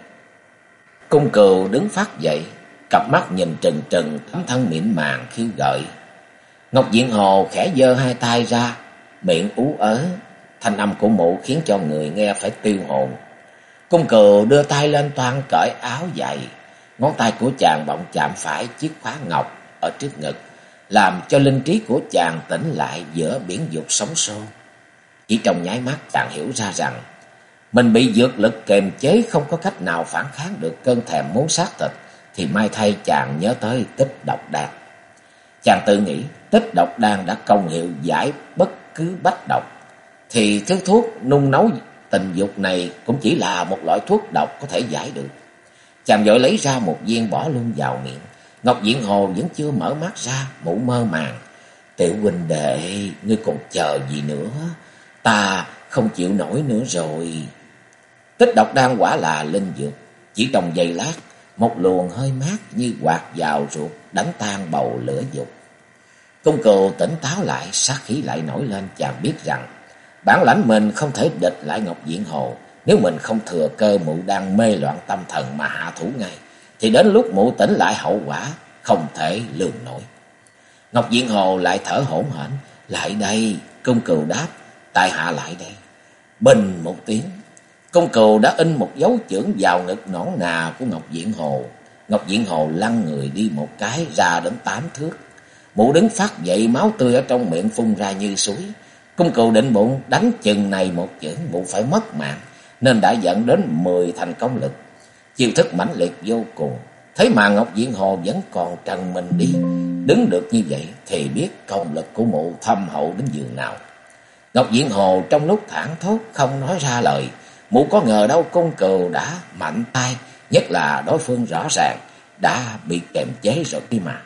Cung cừu đứng phát dậy, cặp mắt nhìn trừng trừng tấm thân mịn màng khiêu gợi. Ngọc Diện Hồ khẽ giơ hai tay ra, miệng ú ớ, thanh âm của mụ khiến cho người nghe phải tiêu hồn. Cung cừu đưa tay lên toan cởi áo dày, ngón tay của chàng bỗng chạm phải chiếc khóa ngọc ở trước ngực, làm cho linh trí của chàng tỉnh lại giữa biển dục sóng xô. Chỉ trong nháy mắt chàng hiểu ra rằng mình bị dược lực kềm chế, không có cách nào phản kháng được cơn thèm muốn xác thịt, thì may thay chàng nhớ tới tích độc đan. Chàng tự nghĩ tích độc đan đã công hiệu giải bất cứ bách độc, thì thứ thuốc nung nấu tình dục này cũng chỉ là một loại thuốc độc có thể giải được. Chàng vội lấy ra một viên bỏ luôn vào miệng. Ngọc Diện Hồ vẫn chưa mở mắt ra, mụ mơ màng: "Tiểu huynh đệ, ngươi còn chờ gì nữa? Ta không chịu nổi nữa rồi." Tích độc đan quả là linh dược, chỉ trong giây lát, một luồng hơi mát như quạt vào ruột đánh tan bầu lửa dục. Cung cừu tỉnh táo lại, sát khí lại nổi lên. Chàng biết rằng bản lãnh mình không thể địch lại Ngọc Diện Hồ. Nếu mình không thừa cơ mụ đang mê loạn tâm thần mà hạ thủ ngay, thì đến lúc mụ tỉnh lại hậu quả không thể lường nổi. Ngọc Diện Hồ lại thở hổn hển: "Lại đây." Cung cừu đáp: "Tại hạ lại đây." Bình một tiếng, cung cừu đã in một dấu chưởng vào ngực nõn nà của Ngọc Diện Hồ. Ngọc Diện Hồ lăn người đi một cái ra đến 8 thước. Mụ đứng phát dậy, máu tươi ở trong miệng phun ra như suối. Cung cừu định bụng đánh chừng này một chưởng mụ phải mất mạng, nên đã dẫn đến 10 thành công lực. Chiêu thức mãnh liệt vô cùng. Thế mà Ngọc Diện Hồ vẫn còn trần mình đi, đứng được như vậy thì biết công lực của mụ thâm hậu đến giường nào. Ngọc Diện Hồ trong lúc thảng thốt không nói ra lời. Mụ có ngờ đâu cung cừu đã mạnh tay, nhất là đối phương rõ ràng đã bị kềm chế rồi kia mà.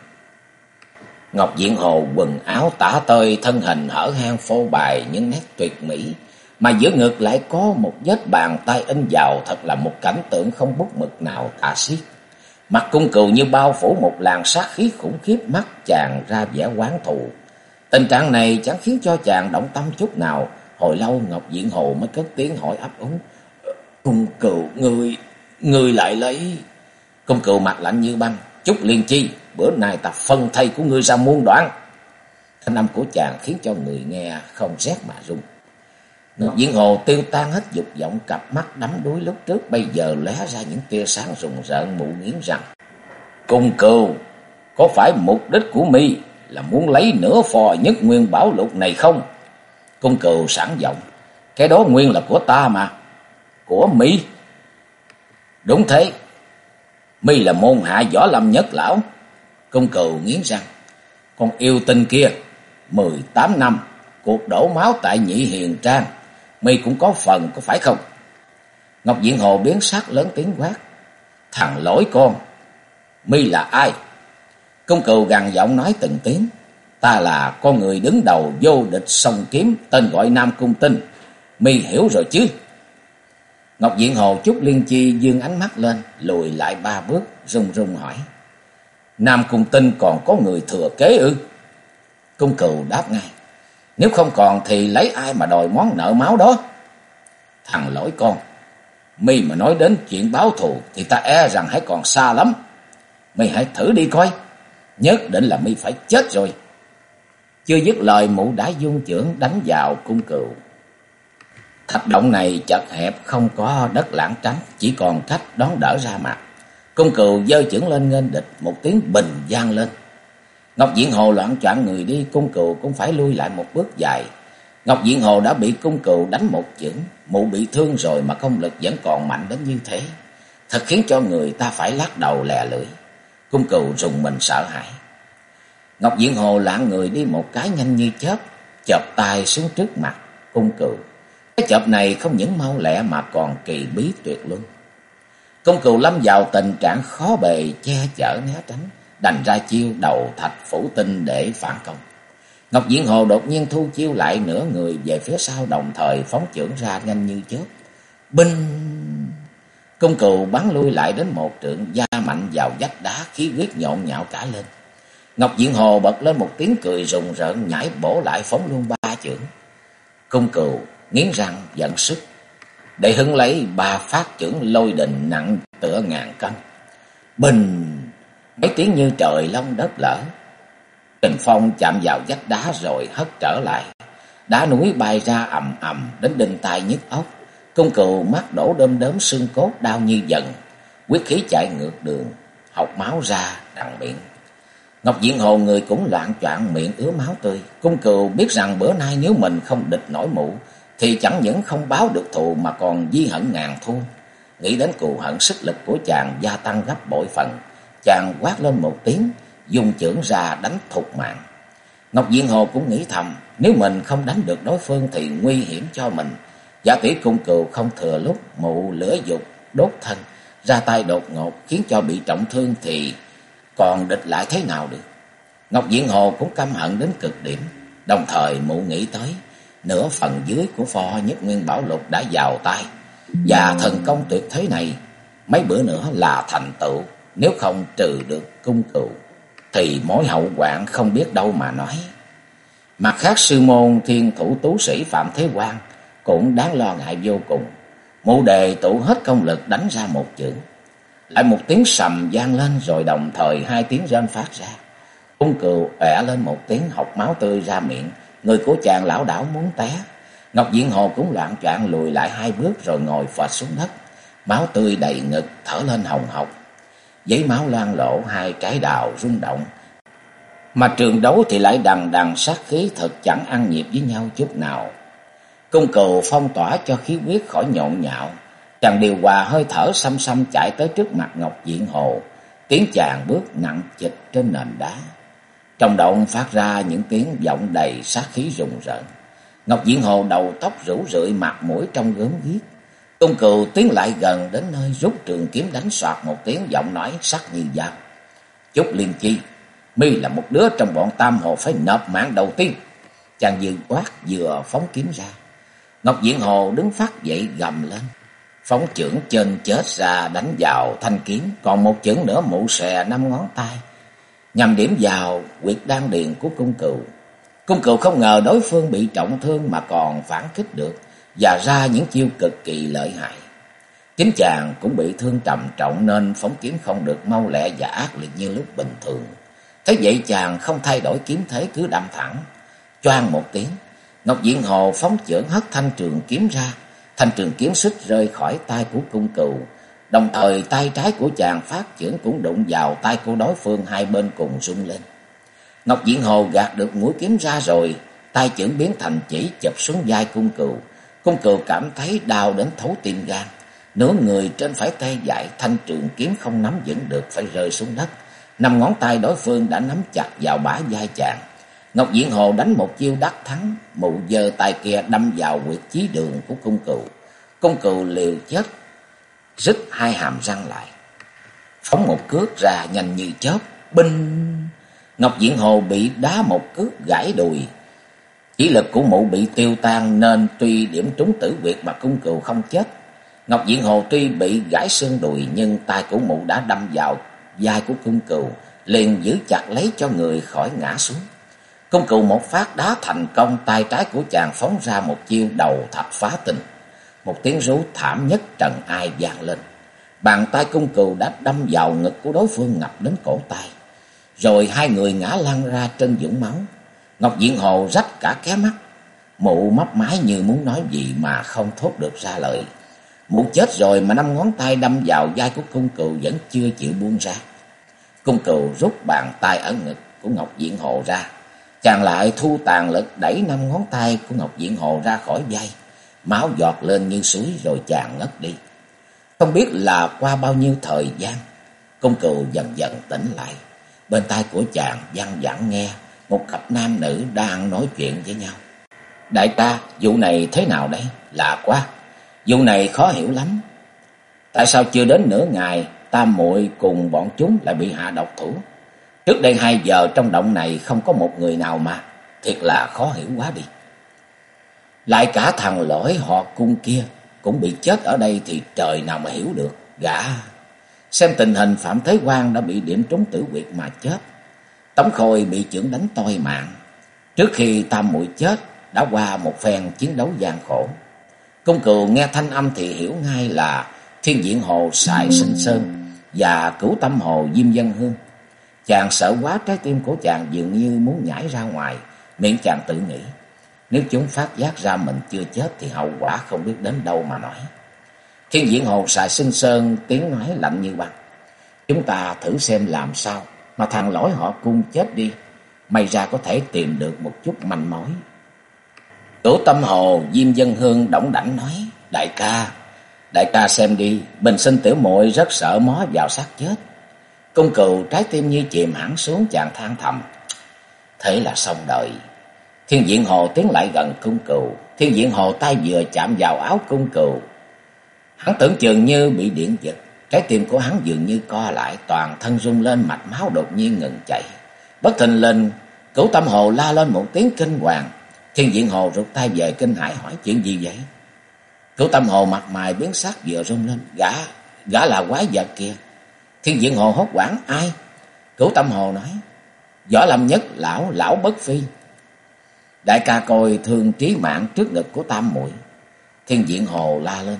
Ngọc Diện Hồ quần áo tả tơi, thân hình hở hang phô bày những nét tuyệt mỹ, mà giữa ngực lại có một vết bàn tay in vào, thật là một cảnh tượng không bút mực nào tả xiết. Mặt cung cừu như bao phủ một làn sát khí khủng khiếp, mắt chàng ra vẻ oán thù. Tình trạng này chẳng khiến cho chàng động tâm chút nào. Hồi lâu Ngọc Diện Hồ mới cất tiếng hỏi ấp úng: Cung Cừu, ngươi lại lấy... Cung Cừu mặt lạnh như băng: Trúc Liên Chi, bữa nay ta phân thây của ngươi ra muôn đoạn. Thanh âm của chàng khiến cho người nghe không rét mà run. Ngọc Diện Hồ tiêu tan hết dục vọng, cặp mắt đắm đuối lúc trước bây giờ lóe ra những tia sáng rùng rợn, mụ nghiến rằng: Cung Cừu, có phải mục đích của mi là muốn lấy nửa phò Nhất Nguyên Bảo Lục này không? Cung Cừu sảng giọng: Cái đó nguyên là của ta mà. Của mi? Đúng thế, mi là môn hạ võ lâm nhất lão. Cung Cừu nghiến răng: Con yêu tinh kia 18 năm cuộc đổ máu tại Nhị Hiền Trang, mi cũng có phần, có phải không? Ngọc Diện Hồ biến sắc lớn tiếng quát: Thằng lỗi con, mi là ai? Cung Cừu gằn giọng nói từng tiếng: Ta là con người đứng đầu vô địch song kiếm, tên gọi Nam Cung Tinh, mi hiểu rồi chứ? Ngọc Diện Hồ Trúc Liên Chi dương ánh mắt lên, lùi lại 3 bước, run run hỏi: Nam Cung Tinh còn có người thừa kế ư? Cung Cừu đáp ngay: Nếu không còn thì lấy ai mà đòi món nợ máu đó? Thằng lỗi con, mi mà nói đến chuyện báo thù thì ta e rằng hãy còn xa lắm. Mi hãy thử đi coi, nhất định là mi phải chết rồi. Chưa dứt lời, mụ đã dung chưởng đánh vào Cung Cừu. Thạch động này chật hẹp, không có đất lảng tránh, chỉ còn cách đón đỡ ra mặt. Cung Cừu giơ chưởng lên nghênh địch, một tiếng bình vang lên. Ngọc Diện Hồ loạng choạng người đi, Cung Cừu cũng phải lui lại một bước dài. Ngọc Diện Hồ đã bị Cung Cừu đánh một chưởng, mụ bị thương rồi mà công lực vẫn còn mạnh đến như thế, thật khiến cho người ta phải lắc đầu lè lưỡi. Cung Cừu rùng mình sợ hãi. Ngọc Diện Hồ lạng người đi một cái nhanh như chớp, chộp tay xuống trước mặt Cung Cừu. Cái chộp này không những mau lẹ mà còn kỳ bí tuyệt luân. Cung Cừu lâm vào tình trạng khó bề che chở né tránh, đành ra chiêu đầu thạch phủ tinh để phản công. Ngọc Diện Hồ đột nhiên thu chiêu lại, nửa người về phía sau, đồng thời phóng chưởng ra nhanh như chớp. Binh! Cung Cừu bắn lui lại đến một trượng, da mạnh vào vách đá, khí huyết nhộn nhạo cả lên. Ngọc Diện Hồ bật lên một tiếng cười rùng rợn, nhảy bổ lại phóng luôn 3 chưởng. Cung Cừu nghiến răng giận sức, để hứng lấy 3 phát chưởng lôi đình nặng tựa ngàn cân. Bình! Mấy tiếng như trời long đất lở. Kình phong chạm vào vách đá rồi hất trở lại. Đá núi bay ra ầm ầm đến đinh tai nhức óc. Cung Cừu mắt đổ đom đóm xương cốt, đau như dần, huyết khí chạy ngược đường, học máu ra đằng miệng. Ngọc Diện Hồ người cũng loạng choạng, miệng ứa máu tươi. Cung Cừu biết rằng bữa nay nếu mình không địch nổi mụ thì chẳng những không báo được thù mà còn di hận ngàn thu. Nghĩ đến cù hận, sức lực của chàng gia tăng gấp bội phần. Chàng quát lên một tiếng, dùng chưởng ra đánh thục mạng. Ngọc Diện Hồ cũng nghĩ thầm, nếu mình không đánh được đối phương thì nguy hiểm cho mình. Giả tỷ Cung Cừu không thừa lúc mụ lửa dục đốt thân, ra tay đột ngột khiến cho bị trọng thương thì còn địch lại thế nào được. Ngọc Diện Hồ cũng căm hận đến cực điểm, đồng thời mụ nghĩ tới nửa phần dưới của pho Nhất Nguyên Bảo Lục đã vào tay, và thần công tuyệt thế này mấy bữa nữa là thành tựu. Nếu không trừ được Cung Cừu thì mối hậu hoạn không biết đâu mà nói. Mặt khác, sư môn thiên thủ tú sĩ Phạm Thế Quang cũng đáng lo ngại vô cùng. Mụ đề tụ hết công lực đánh ra một chưởng. Lại một tiếng sầm vang lên, rồi đồng thời 2 tiếng rên phát ra. Cung Cừu ẻ lên một tiếng, học máu tươi ra miệng, người của chàng lảo đảo muốn té. Ngọc Diện Hồ cũng loạng choạng lùi lại 2 bước rồi ngồi phịch xuống đất, máu tươi đầy ngực, thở lên hồng hộc. Giấy máu loang lổ, 2 trái đào rung động. Mà trường đấu thì lại đằng đằng sát khí, thật chẳng ăn nhịp với nhau chút nào. Cung Cừu phong tỏa cho khí huyết khỏi nhộn nhạo, chàng điều hòa hơi thở xăm xăm chạy tới trước mặt Ngọc Diện Hồ. Tiếng chàng bước nặng trịch trên nền đá, trong động phát ra những tiếng vọng đầy sát khí rùng rợn. Ngọc Diện Hồ đầu tóc rủ rượi, mặt mũi trong gớm ghiếc. Cung Cừu tiến lại gần đến nơi, rút trường kiếm đánh soạt một tiếng, giọng nói sắc như dao: Trúc Liên Chi, mi là một đứa trong bọn Tam Hồ phải nộp mạng đầu tiên. Chàng vừa quát vừa phóng kiếm ra. Ngọc Diện Hồ đứng phát dậy gầm lên, phóng chưởng trên chết ra đánh vào thanh kiếm, còn một chưởng nữa mụ xòe 5 ngón tay, nhằm điểm vào huyệt đan điền của Cung Cừu. Cung Cừu không ngờ đối phương bị trọng thương mà còn phản kích được và ra những chiêu cực kỳ lợi hại. Chính chàng cũng bị thương trầm trọng nên phóng kiếm không được mau lẹ và ác liệt như lúc bình thường. Thế vậy chàng không thay đổi kiếm thế, cứ đâm thẳng. Choang một tiếng, Ngọc Diện Hồ phóng chưởng hất thanh trường kiếm ra. Thanh trường kiếm xích rơi khỏi tay của Cung Cừu, đồng thời tay trái của chàng phát chưởng cũng đụng vào tay của đối phương, hai bên cùng rung lên. Ngọc Diện Hồ gạt được mũi kiếm ra rồi, tay chưởng biến thành chỉ chụp xuống vai Cung Cừu. Cung Cừu cảm thấy đau đến thấu tim gan, nửa người trên phải tê dại, thanh trường kiếm không nắm vững được phải rơi xuống đất. 5 ngón tay đối phương đã nắm chặt vào bả vai chàng. Ngọc Diện Hồ đánh một chiêu đắc thắng, mụ giơ tay kia đâm vào huyệt chí đường của Cung Cừu. Cung Cừu liều chết, rít hai hàm răng lại, phóng một cước ra nhanh như chớp, binh. Ngọc Diện Hồ bị đá một cước gãy đùi. Chỉ lực của mụ bị tiêu tan nên tuy điểm trúng tử huyệt mà Cung Cừu không chết. Ngọc Diện Hồ tuy bị gãy xương đùi nhưng tay của mụ đã đâm vào vai của Cung Cừu, liền giữ chặt lấy cho người khỏi ngã xuống. Cung Cừu một phát đá thành công, tay trái của chàng phóng ra một chiêu đầu thập phá tinh. Một tiếng rú thảm nhất trần ai vang lên. Bàn tay Cung Cừu đã đâm vào ngực của đối phương ngập đến cổ tay. Rồi hai người ngã lăn ra trên vũng máu. Ngọc Diện Hồ rách cả cái mắt. Mụ mấp máy như muốn nói gì mà không thốt được ra lời. Mụ chết rồi mà 5 ngón tay đâm vào vai của Cung Cừu vẫn chưa chịu buông ra. Cung Cừu rút bàn tay ở ngực của Ngọc Diện Hồ ra. Chàng lại thu tàn lực đẩy 5 ngón tay của Ngọc Diện Hồ ra khỏi vai. Máu giọt lên như suối rồi chàng ngất đi. Không biết là qua bao nhiêu thời gian, Cung Cừu dần dần tỉnh lại. Bên tai của chàng văng vẳng nghe một cặp nam nữ đang nói chuyện với nhau. Đại ca, vụ này thế nào đây? Lạ quá, vụ này khó hiểu lắm. Tại sao chưa đến nửa ngày, Tam muội cùng bọn chúng lại bị hạ độc thủ? Trước đây 2 giờ trong động này không có một người nào mà. Thiệt là khó hiểu quá đi. Lại cả thằng lỗi họ Cung kia cũng bị chết ở đây thì trời nào mà hiểu được. Gã xem tình hình Phạm Thế Quang đã bị điểm trúng tử huyệt mà chết. Tống Khôi bị chưởng đánh toi mạng. Trước khi Tam muội chết đã qua một phen chiến đấu gian khổ. Cung Cừu nghe thanh âm thì hiểu ngay là Thiên Diện Hồ Sài Sinh Sơn và Cửu Tâm Hồ Diêm Dân Hương. Chàng sợ quá, trái tim của chàng dường như muốn nhảy ra ngoài. Miệng chàng tự nghĩ, nếu chúng phát giác ra mình chưa chết thì hậu quả không biết đến đâu mà nói. Thiên Diện Hồ Sài Sinh Sơn tiếng nói lạnh như băng. Chúng ta thử xem làm sao mà thằng lỗi họ Cung chết đi, may ra có thể tìm được một chút manh mối. Cửu Tâm Hồ Diêm Dân Hương đỏng đảnh nói, đại ca xem đi, bình sinh tiểu muội rất sợ mó vào xác chết. Cung Cừu trái tim như chìm hẳn xuống, chàng than thầm, thế là xong đời. Thiên Diện Hồ tiến lại gần Cung Cừu. Thiên Diện Hồ tay vừa chạm vào áo Cung Cừu, hắn tưởng chừng như bị điện giật, trái tim của hắn dường như co lại, toàn thân rung lên, mạch máu đột nhiên ngừng chảy. Bất thình lình, Cửu Tâm Hồ la lên một tiếng kinh hoàng. Thiên Diện Hồ rụt tay về kinh hãi hỏi, chuyện gì vậy? Cửu Tâm Hồ mặt mày biến sắc vừa rung lên, gã là quái vật kìa. Thiên Diện Hồ hốt hoảng, ai? Cửu Tâm Hồ nói, Võ Lâm Nhất lão Bất Phi. Đại ca coi thương trí mạng trước ngực của Tam muội. Thiên Diện Hồ la lên,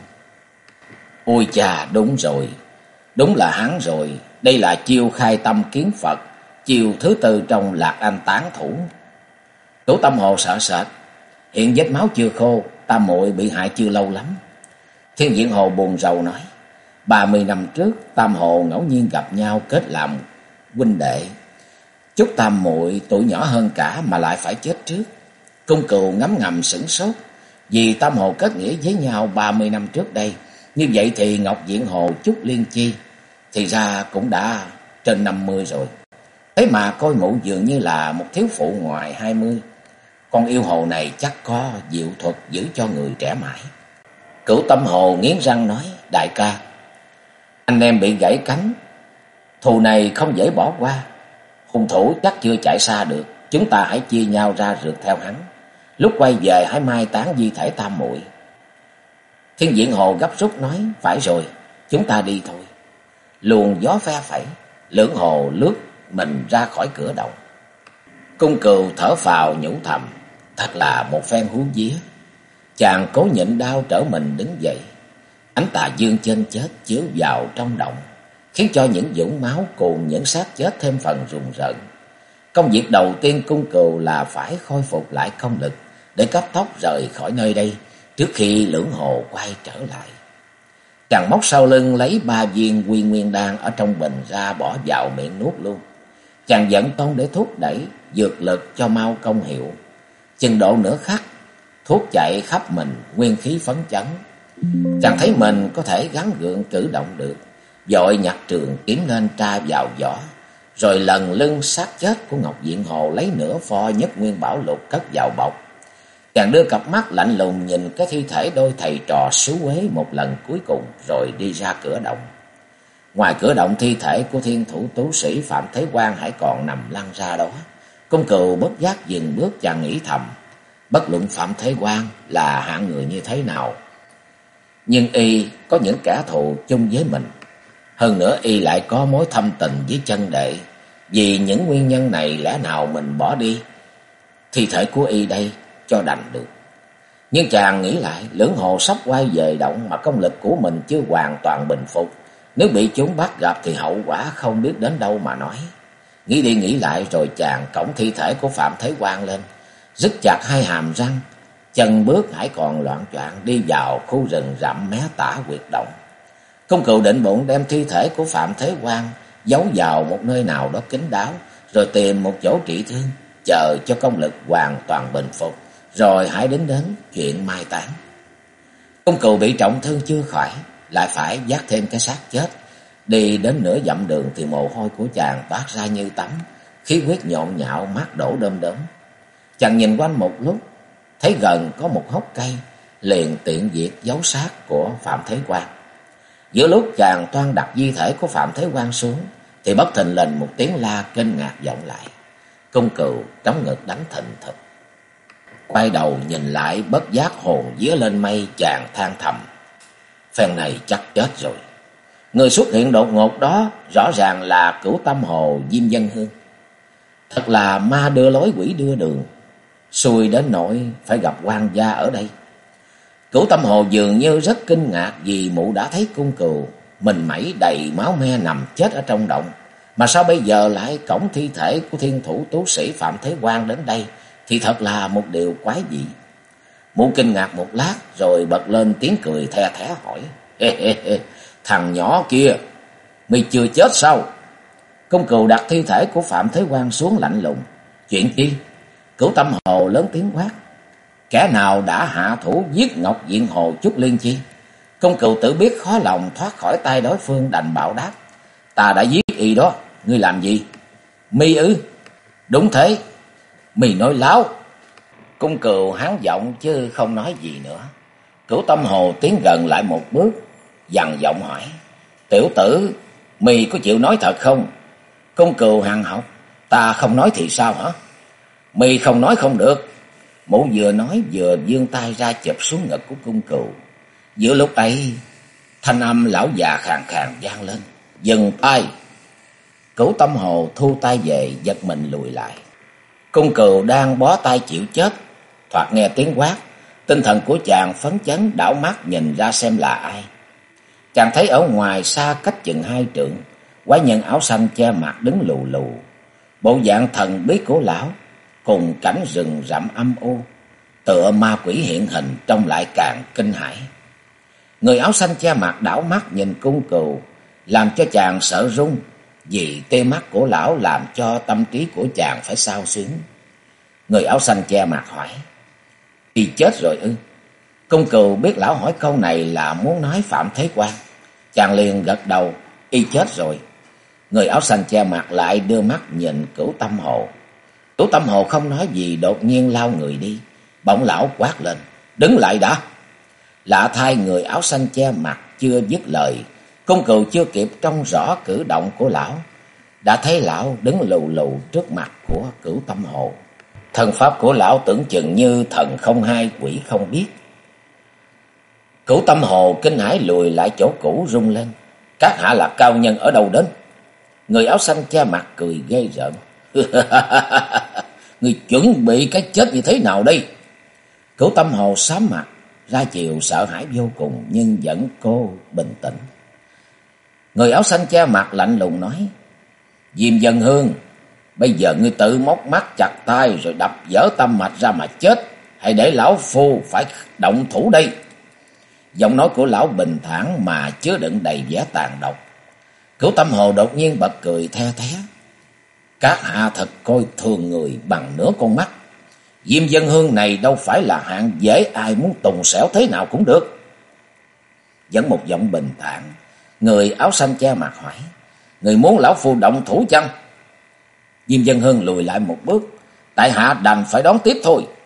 ôi chà, đúng rồi, đúng là hắn rồi. Đây là chiêu khai tâm kiến Phật, chiêu thứ 4 trong Lạc Anh tán thủ. Cửu Tâm Hồ sợ sệt, hiện vết máu chưa khô, Tam muội bị hại chưa lâu lắm. Thiên Diện Hồ buồn rầu nói, 30 năm trước Tam Hồ ngẫu nhiên gặp nhau kết làm huynh đệ. Chúc Tam muội tuổi nhỏ hơn cả mà lại phải chết trước. Cung Cừu ngấm ngầm sửng sốt, vì Tam Hồ kết nghĩa với nhau 30 năm trước đây. Như vậy thì Ngọc Diện Hồ Trúc Liên Chi thì ra cũng đã trên 50 rồi. Thế mà coi mụ dường như là một thiếu phụ ngoài 20. Con yêu hồ này chắc có diệu thuật giữ cho người trẻ mãi. Cửu Tâm Hồ nghiến răng nói, đại ca, anh em bị gãy cánh, thù này không dễ bỏ qua. Hung thủ chắc chưa chạy xa được, chúng ta hãy chia nhau ra rượt theo hắn. Lúc quay về hãy mai táng di thể Tam muội. Thiên Diện Hồ gấp rút nói, phải rồi, chúng ta đi thôi. Luồng gió phe phẩy, lưỡng hồ lướt mình ra khỏi cửa động. Cung Cừu thở phào nhủ thầm, thật là một phen hú vía. Chàng cố nhịn đau trở mình đứng dậy. Ánh tà dương trên chết chiếu vào trong động, khiến cho những vũng máu cùng những xác chết thêm phần rùng rợn. Công việc đầu tiên Cung Cừu là phải khôi phục lại công lực để cấp tốc rời khỏi nơi đây trước khi Lưỡng Hồ quay trở lại. Chàng móc sau lưng lấy 3 viên Quy Nguyên đan ở trong bình ra bỏ vào miệng nuốt luôn. Chàng vận công để thúc đẩy dược lực cho mau công hiệu. Chừng độ nửa khắc, thuốc chạy khắp mình, nguyên khí phấn chấn. Chàng thấy mình có thể gắng gượng cử động được, vội nhặt trường kiếm lên tra vào vỏ, rồi lần lưng xác chết của Ngọc Diện Hồ lấy nửa pho Nhất Nguyên Bảo Lục cất vào bọc. Chàng đưa cặp mắt lạnh lùng nhìn cái thi thể đôi thầy trò xứ Quế một lần cuối cùng, rồi đi ra cửa động. Ngoài cửa động, thi thể của thiên thủ tú sĩ Phạm Thế Quang hãy còn nằm lăn ra đó. Cung Cừu bất giác dừng bước, chàng nghĩ thầm, bất luận Phạm Thế Quang là hạng người như thế nào, nhưng y có những kẻ thù chung với mình. Hơn nữa y lại có mối thâm tình với chân đệ. Vì những nguyên nhân này lẽ nào mình bỏ đi thi thể của y đây cho đành được. Nhưng chàng nghĩ lại, Lưỡng Hồ sắp quay về động mà công lực của mình chưa hoàn toàn bình phục. Nếu bị chúng bắt gặp thì hậu quả không biết đến đâu mà nói. Nghĩ đi nghĩ lại rồi chàng cõng thi thể của Phạm Thế Quang lên, rứt chặt hai hàm răng, chân bước hãy còn loạng choạng đi vào khu rừng rậm mé tả huyệt động. Cung Cừu định bụng đem thi thể của Phạm Thế Quang giấu vào một nơi nào đó kín đáo, rồi tìm một chỗ trị thương, chờ cho công lực hoàn toàn bình phục, rồi hãy đến chuyện mai táng. Cung Cừu bị trọng thương chưa khỏi, lại phải vác thêm cái xác chết. Đi đến nửa dặm đường thì mồ hôi của chàng toát ra như tắm, khí huyết nhộn nhạo, mắt đổ đom đóm. Chàng nhìn quanh một lúc, thấy gần có một hốc cây, liền tiện việc giấu xác của Phạm Thế Quang. Giữa lúc chàng toan đặt di thể của Phạm Thế Quang xuống, thì bất thình lình một tiếng la kinh ngạc vọng lại. Cung Cừu trống ngực đánh thình thịch, quay đầu nhìn lại, bất giác hồn vía lên mây, chàng than thầm, phen này chắc chết rồi. Người xuất hiện đột ngột đó rõ ràng là Cửu Tâm Hồ Diêm Vân Hương. Thật là ma đưa lối quỷ đưa đường, xui đến nỗi phải gặp quan gia ở đây. Cửu Tâm Hồ dường như rất kinh ngạc vì mụ đã thấy Cung Cừu mình mẩy đầy máu me nằm chết ở trong động, mà sao bây giờ lại cõng thi thể của thiên thủ tú sĩ Phạm Thế Quang đến đây, thì thật là một điều quái dị. Mụ kinh ngạc một lát rồi bật lên tiếng cười the thé hỏi, thằng nhỏ kia, mày chưa chết sao? Cung Cừu đặt thi thể của Phạm Thế Quang xuống lạnh lùng, chuyện chi? Cửu Tâm Hồ lớn tiếng quát, kẻ nào đã hạ thủ giết Ngọc Diện Hồ Trúc Liên chi? Cung Cừu tự biết khó lòng thoát khỏi tay đối phương, đành bảo đáp, ta đã giết y đó. Ngươi làm gì? Mi ư? Đúng thế, mi nói láo. Cung Cừu hán giọng chứ không nói gì nữa. Cửu Tâm Hồ tiến gần lại một bước, dằn giọng hỏi, tiểu tử, mi có chịu nói thật không? Cung Cừu hằn học, ta không nói thì sao hả? Mi không nói không được. Mụ vừa nói vừa vươn tay ra chụp xuống ngực của Cung Cừu. Giữa lúc ấy, thanh âm lão già khàn khàn vang lên, dừng tay. Cửu Tâm Hồ thu tay về, giật mình lùi lại. Cung Cừu đang bó tay chịu chết, thoạt nghe tiếng quát, tinh thần của chàng phấn chấn, đảo mắt nhìn ra xem là ai. Chàng thấy ở ngoài xa cách chừng 2 trượng, quái nhân áo xanh che mặt đứng lù lù. Bộ dạng thần bí của lão cùng cảnh rừng rậm âm u, tựa ma quỷ hiện hình, trông lại càng kinh hãi. Người áo xanh che mặt đảo mắt nhìn Cung Cừu, làm cho chàng sợ run, vì tia mắt của lão làm cho tâm trí của chàng phải xao xuyến. Người áo xanh che mặt hỏi, y chết rồi ư? Cung Cừu biết lão hỏi câu này là muốn nói Phạm Thế Quang, chàng liền gật đầu, y chết rồi. Người áo xanh che mặt lại đưa mắt nhìn Cửu Tâm Hồ. Cửu Tâm Hồ không nói gì, đột nhiên lao người đi. Bỗng lão quát lên, đứng lại đã. Lạ thay, người áo xanh che mặt chưa dứt lời, Cung Cừu chưa kịp trông rõ cử động của lão, đã thấy lão đứng lù lù trước mặt của Cửu Tâm Hồ. Thân pháp của lão tưởng chừng như thần không hai quỷ không biết. Cửu Tâm Hồ kinh hãi lùi lại chỗ cũ, rung lên, các hạ là cao nhân ở đâu đến? Người áo xanh che mặt cười ghê rợn, Ngươi chuẩn bị cái chết như thế nào đây? Cửu Tâm Hồ xám mặt, ra chiều sợ hãi vô cùng nhưng vẫn cố bình tĩnh. Người áo xanh che mặt lạnh lùng nói: Diêm Dân Hương, bây giờ ngươi tự móc mắt chặt tay rồi đập vỡ tâm mạch ra mà chết, hay để lão phu phải động thủ đây? Giọng nói của lão bình thản mà chứa đựng đầy vẻ tàn độc. Cửu Tâm Hồ đột nhiên bật cười the thé. Các hạ thật coi thường người bằng nửa con mắt. Diêm Dân Hương này đâu phải là hạng dễ ai muốn tùng xẻo thế nào cũng được. Vẫn một giọng bình thản, người áo xanh che mặt hỏi: Người muốn lão phu động thủ chăng? Diêm Dân Hương lùi lại một bước: Tại hạ đành phải đón tiếp thôi.